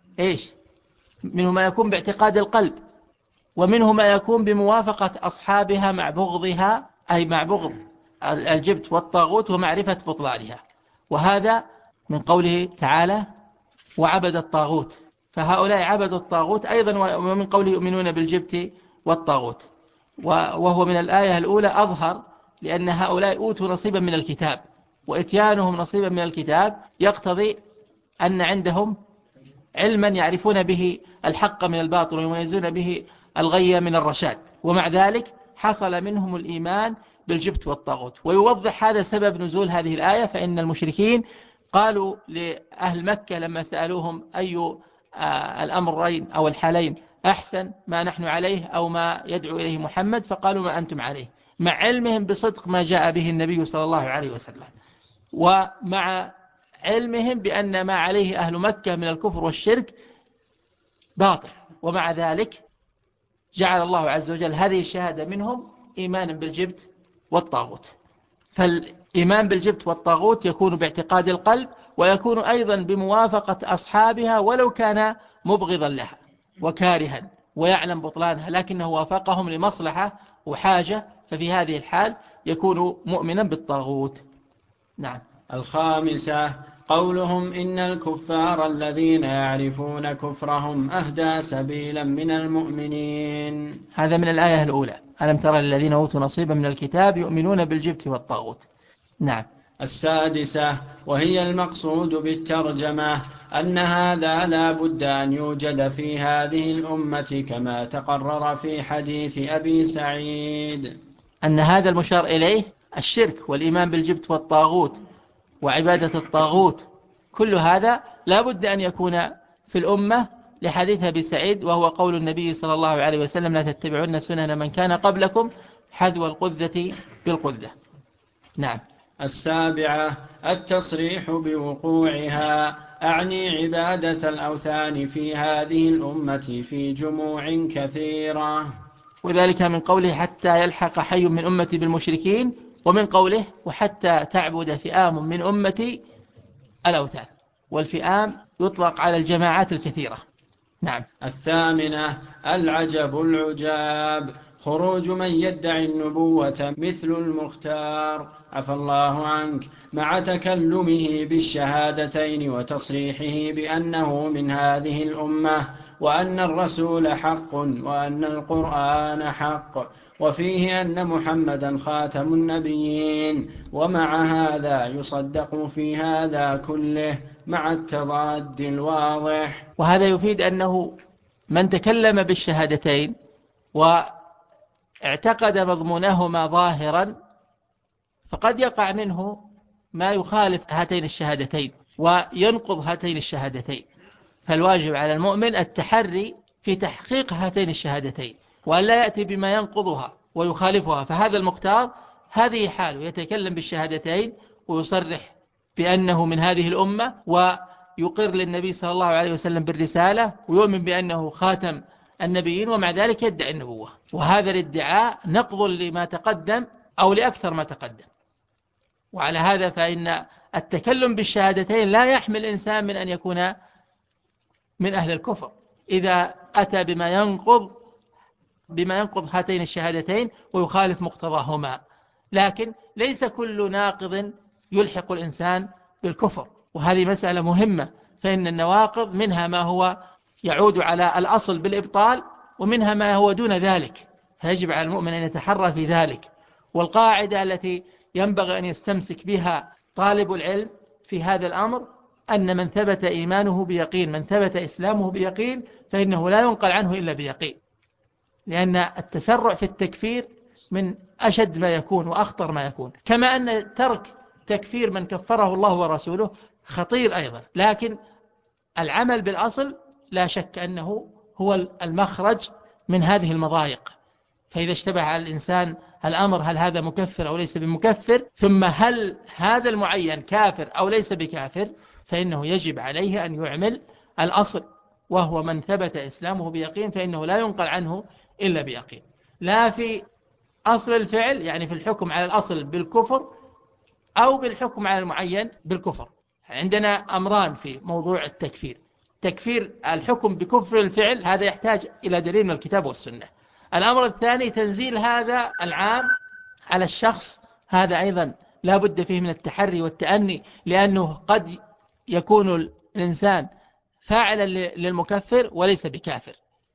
منه ما يكون باعتقاد القلب، ومنه ما يكون بموافقة أصحابها مع بغضها، أي مع بغض الجبت والطاغوت ومعرفة بطلانها. وهذا من قوله تعالى وعبد الطاغوت، فهؤلاء عبدوا الطاغوت أيضا، ومن قوله يؤمنون بالجبت والطاغوت، وهو من الآية الأولى أظهر، لأن هؤلاء أوتوا نصيبا من الكتاب، وإتيانهم نصيبا من الكتاب يقتضي أن عندهم علما يعرفون به الحق من الباطل ويميزون به الغي من الرشاد، ومع ذلك حصل منهم الإيمان بالجبت والطاغوت. ويوضح هذا سبب نزول هذه الآية، فإن المشركين قالوا لأهل مكة لما سألوهم أي الأمرين أو الحالين أحسن، ما نحن عليه أو ما يدعو إليه محمد، فقالوا ما أنتم عليه، مع علمهم بصدق ما جاء به النبي صلى الله عليه وسلم، ومع علمهم بأن ما عليه أهل مكة من الكفر والشرك باطل، ومع ذلك جعل الله عز وجل هذه الشهادة منهم إيمانا بالجبت والطاغوت. فالإيمان بالجبت والطاغوت يكون باعتقاد القلب، ويكون أيضا بموافقة أصحابها ولو كان مبغضا لها وكارها ويعلم بطلانها، لكنه وافقهم لمصلحة وحاجة، ففي هذه الحال يكون مؤمنا بالطاغوت. نعم. الخامسة قولهم إن الكفار الذين يعرفون كفرهم أهدى سبيلا من المؤمنين، هذا من الآية الأولى ألم ترى الذين أوتوا نصيبا من الكتاب يؤمنون بالجبت والطاغوت. نعم. السادسة وهي المقصود بالترجمة أن هذا لا بد أن يوجد في هذه الأمة كما تقرر في حديث أبي سعيد، أن هذا المشار إليه الشرك والإيمان بالجبت والطاغوت وعبادة الطاغوت، كل هذا لا بد أن يكون في الأمة لحديث أبي سعيد، وهو قول النبي صلى الله عليه وسلم لا تتبعون سنن من كان قبلكم حذو القذة بالقدة. نعم. 7 التصريح بوقوعها، أعني عبادة الأوثان في هذه الأمة في جموع كثيرة. وذلك من قوله حتى يلحق حي من أمتي بالمشركين، ومن قوله وحتى تعبد فئام من أمتي الأوثان، والفئام يطلق على الجماعات الكثيرة. نعم. 8 العجب العجاب، خروج من يدعي النبوة مثل المختار عفى الله عنك، مع تكلمه بالشهادتين وتصريحه بأنه من هذه الأمة، وأن الرسول حق، وأن القرآن حق، وفيه أن محمدا خاتم النبيين، ومع هذا يصدق في هذا كله مع التضاد الواضح. وهذا يفيد أنه من تكلم بالشهادتين واعتقد مضمونهما ظاهرا فقد يقع منه ما يخالف هاتين الشهادتين وينقض هاتين الشهادتين، فالواجب على المؤمن التحري في تحقيق هاتين الشهادتين، وأن لا يأتي بما ينقضها ويخالفها. فهذا المختار هذه حاله، يتكلم بالشهادتين ويصرح بأنه من هذه الأمة، ويقر للنبي صلى الله عليه وسلم بالرسالة، ويؤمن بأنه خاتم النبيين، ومع ذلك يدعي النبوة. وهذا الادعاء نقض لما تقدم أو لأكثر ما تقدم. وعلى هذا فإن التكلم بالشهادتين لا يحمل الإنسان من أن يكون من أهل الكفر إذا أتى بما ينقض هاتين الشهادتين ويخالف مقتضاهما، لكن ليس كل ناقض يلحق الإنسان بالكفر، وهذه مسألة مهمة. فإن النواقض منها ما هو يعود على الأصل بالإبطال، ومنها ما هو دون ذلك، فيجب على المؤمن أن يتحرى في ذلك. والقاعدة التي ينبغي أن يستمسك بها طالب العلم في هذا الأمر أن من ثبت إيمانه بيقين، من ثبت إسلامه بيقين، فإنه لا ينقل عنه إلا بيقين، لأن التسرع في التكفير من أشد ما يكون وأخطر ما يكون، كما أن ترك تكفير من كفره الله ورسوله خطير أيضا. لكن العمل بالأصل لا شك أنه هو المخرج من هذه المضايق. فإذا اشتبه على الإنسان الأمر هل هذا مكفر أو ليس بمكفر، ثم هل هذا المعين كافر أو ليس بكافر، فإنه يجب عليه أن يعمل الأصل، وهو من ثبت إسلامه بيقين فإنه لا ينقل عنه إلا بيقين، لا في أصل الفعل يعني في الحكم على الأصل بالكفر أو بالحكم على المعين بالكفر. عندنا أمران في موضوع التكفير: تكفير الحكم بكفر الفعل، هذا يحتاج إلى دليل من الكتاب والسنة. الأمر الثاني تنزيل هذا العام على الشخص، هذا أيضا لا بد فيه من التحري والتأني، لأنه قد يكون الإنسان فاعلا للمكفر وليس بكافر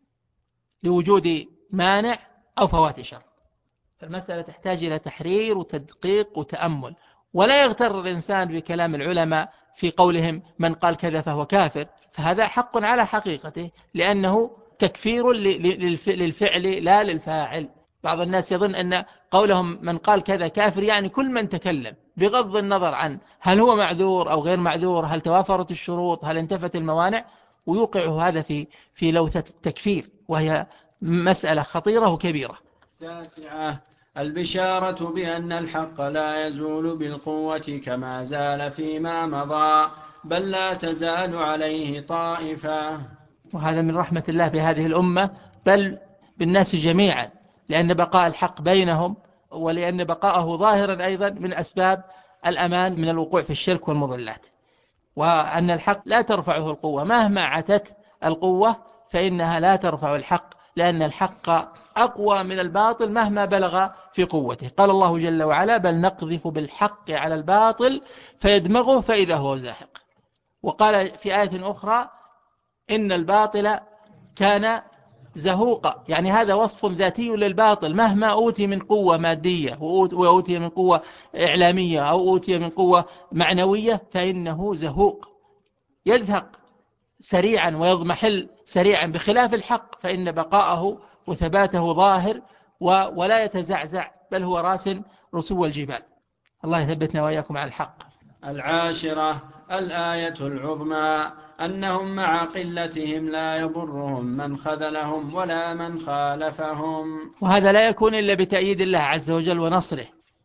لوجود مانع أو فوات شر. فالمسألة تحتاج إلى تحرير وتدقيق وتأمل، ولا يغتر الإنسان بكلام العلماء في قولهم من قال كذا فهو كافر، فهذا حق على حقيقته، لأنه تكفير للفعل لا للفاعل. بعض الناس يظن أن قولهم من قال كذا كافر يعني كل من تكلم، بغض النظر عن هل هو معذور أو غير معذور، هل توافرت الشروط، هل انتفت الموانع، ويوقع هذا في لوثة التكفير، وهي مسألة خطيرة وكبيرة. 9 البشارة بأن الحق لا يزول بالقوة كما زال فيما مضى، بل لا تزال عليه طائفة. وهذا من رحمة الله بهذه الأمة، بل بالناس جميعا، لأن بقاء الحق بينهم ولأن بقاءه ظاهرا أيضا من أسباب الأمان من الوقوع في الشرك والمضلات، وأن الحق لا ترفعه القوة مهما عتت القوة، فإنها لا ترفع الحق، لأن الحق أقوى من الباطل مهما بلغ في قوته. قال الله جل وعلا بل نقذف بالحق على الباطل فيدمغه فإذا هو زاهق. وقال في آية أخرى إن الباطل كان زهوقا، يعني هذا وصف ذاتي للباطل، مهما أوتي من قوة مادية وأوتي من قوة إعلامية أو أوتي من قوة معنوية فإنه زهوق، يزهق سريعا ويضمحل سريعا، بخلاف الحق فإن بقاءه وثباته ظاهر ولا يتزعزع، بل هو راس رسو الجبال. الله يثبتنا وإياكم على الحق. 10 الآية العظمى أنهم مع قلتهم لا يضرهم من خذلهم ولا من خالفهم. وهذا لا يكون إلا بتأييد الله عز وجل ونصره،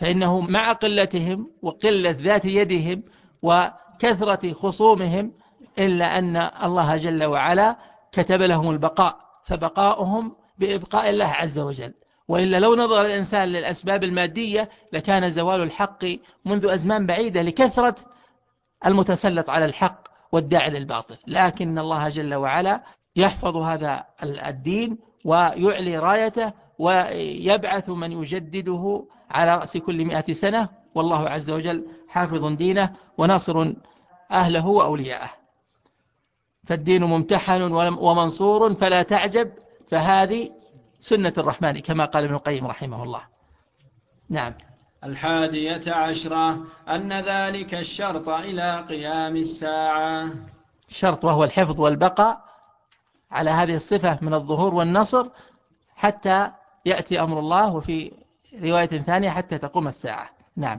فإنه مع قلتهم وقلة ذات يدهم وكثرة خصومهم إلا أن الله جل وعلا كتب لهم البقاء، فبقاؤهم بإبقاء الله عز وجل. وإلا لو نظر الإنسان للأسباب المادية لكان زوال الحق منذ أزمان بعيدة لكثرة المتسلط على الحق والداعي للباطل، لكن الله جل وعلا يحفظ هذا الدين ويعلي رايته ويبعث من يجدده على رأس كل 100 سنة، والله عز وجل حافظ دينه وناصر أهله وأولياءه. فالدين ممتحن ومنصور فلا تعجب، فهذه سنة الرحمن كما قال ابن القيم رحمه الله. نعم. 11 أن ذلك الشرط إلى قيام الساعة، شرط وهو الحفظ والبقاء على هذه الصفة من الظهور والنصر حتى يأتي أمر الله، وفي رواية ثانية حتى تقوم الساعة. نعم.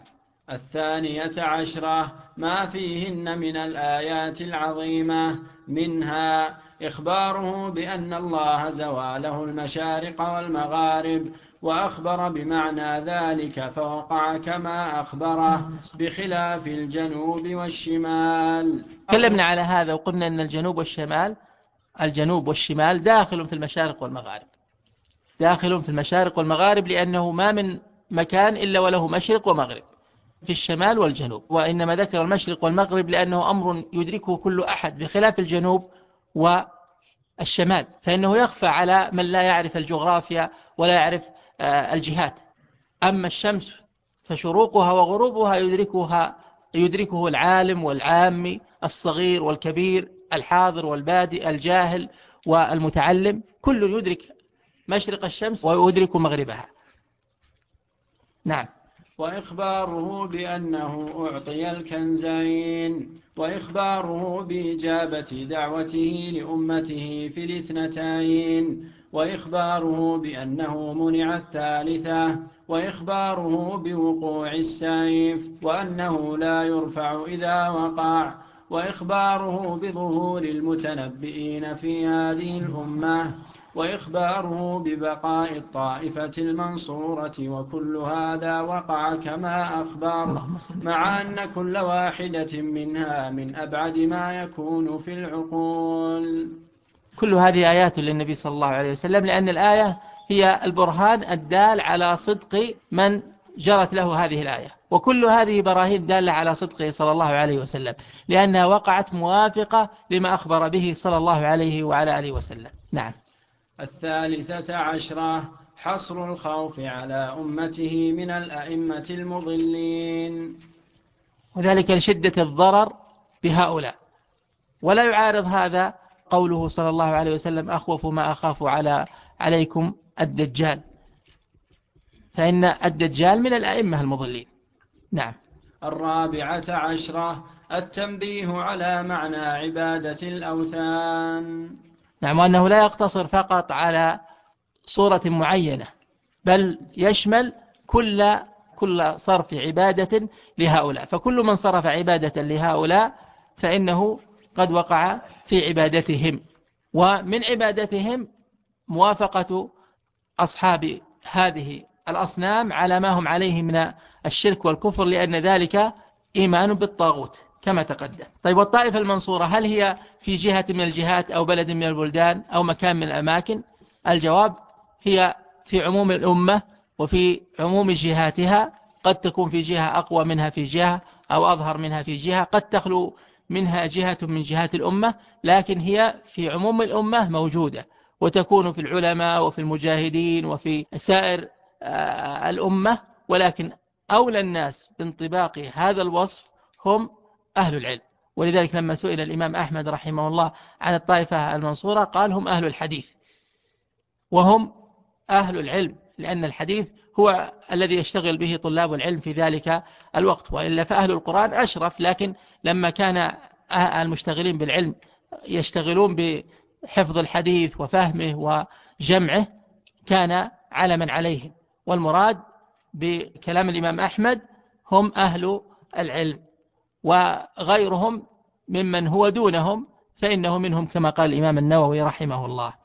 12 ما فيهن من الآيات العظيمة، منها إخباره بأن الله زواله المشارق والمغارب، وأخبر بمعنى ذلك فوقع كما أخبره بخلاف الجنوب والشمال. تكلمنا على هذا وقلنا أن الجنوب والشمال داخل في المشارق والمغارب، داخل في المشارق والمغارب، لأنه ما من مكان إلا وله مشرق ومغرب في الشمال والجنوب، وإنما ذكر المشرق والمغرب لأنه أمر يدركه كل أحد، بخلاف الجنوب والشمال فإنه يخفى على من لا يعرف الجغرافيا ولا يعرف الجهات. أما الشمس فشروقها وغروبها يدركه العالم والعامي، الصغير والكبير، الحاضر والبادئ، الجاهل والمتعلم، كل يدرك مشرق الشمس ويدرك مغربها. نعم. وإخباره بأنه أعطي الكنزين، وإخباره بإجابة دعوته لأمته في الاثنتين، وإخباره بأنه منع الثالثة، وإخباره بوقوع السيف وأنه لا يرفع إذا وقع، وإخباره بظهور المتنبئين في هذه الأمة، وإخباره ببقاء الطائفة المنصورة. وكل هذا وقع كما أخبر، مع أن كل واحدة منها من أبعد ما يكون في العقول. كل هذه آيات للنبي صلى الله عليه وسلم، لأن الآية هي البرهان الدال على صدق من جرت له هذه الآية، وكل هذه براهين دالة على صدقه صلى الله عليه وسلم، لأنها وقعت موافقة لما أخبر به صلى الله عليه وعلى آله وسلم. نعم. 13 حصر الخوف على أمته من الأئمة المضلين، وذلك لشدة الضرر بهؤلاء. ولا يعارض هذا قوله صلى الله عليه وسلم: أخوف ما أخاف عليكم الدجال، فإن الدجال من الأئمة المضلين. نعم. 14 التنبيه على معنى عبادة الأوثان، نعم، وأنه لا يقتصر فقط على صورة معينة، بل يشمل كل صرف عبادة لهؤلاء، فكل من صرف عبادة لهؤلاء فإنه قد وقع في عبادتهم. ومن عبادتهم موافقة أصحاب هذه الأصنام على ما هم عليه من الشرك والكفر، لأن ذلك إيمان بالطاغوت كما تقدم. طيب، والطائفة المنصورة هل هي في جهة من الجهات أو بلد من البلدان أو مكان من الأماكن؟ الجواب: هي في عموم الأمة وفي عموم جهاتها، قد تكون في جهة أقوى منها في جهة أو أظهر منها في جهة، قد تخلو منها جهة من جهات الأمة، لكن هي في عموم الأمة موجودة، وتكون في العلماء وفي المجاهدين وفي سائر الأمة، ولكن أولى الناس بانطباق هذا الوصف هم أهل العلم. ولذلك لما سئل الإمام أحمد رحمه الله عن الطائفة المنصورة قال: هم أهل الحديث، وهم أهل العلم، لأن الحديث هو الذي يشتغل به طلاب العلم في ذلك الوقت، وإلا فأهل القرآن أشرف، لكن لما كان المشتغلين بالعلم يشتغلون بحفظ الحديث وفهمه وجمعه كان علما عليهم. والمراد بكلام الإمام أحمد هم أهل العلم، وغيرهم ممن هو دونهم فإنه منهم كما قال الإمام النووي رحمه الله.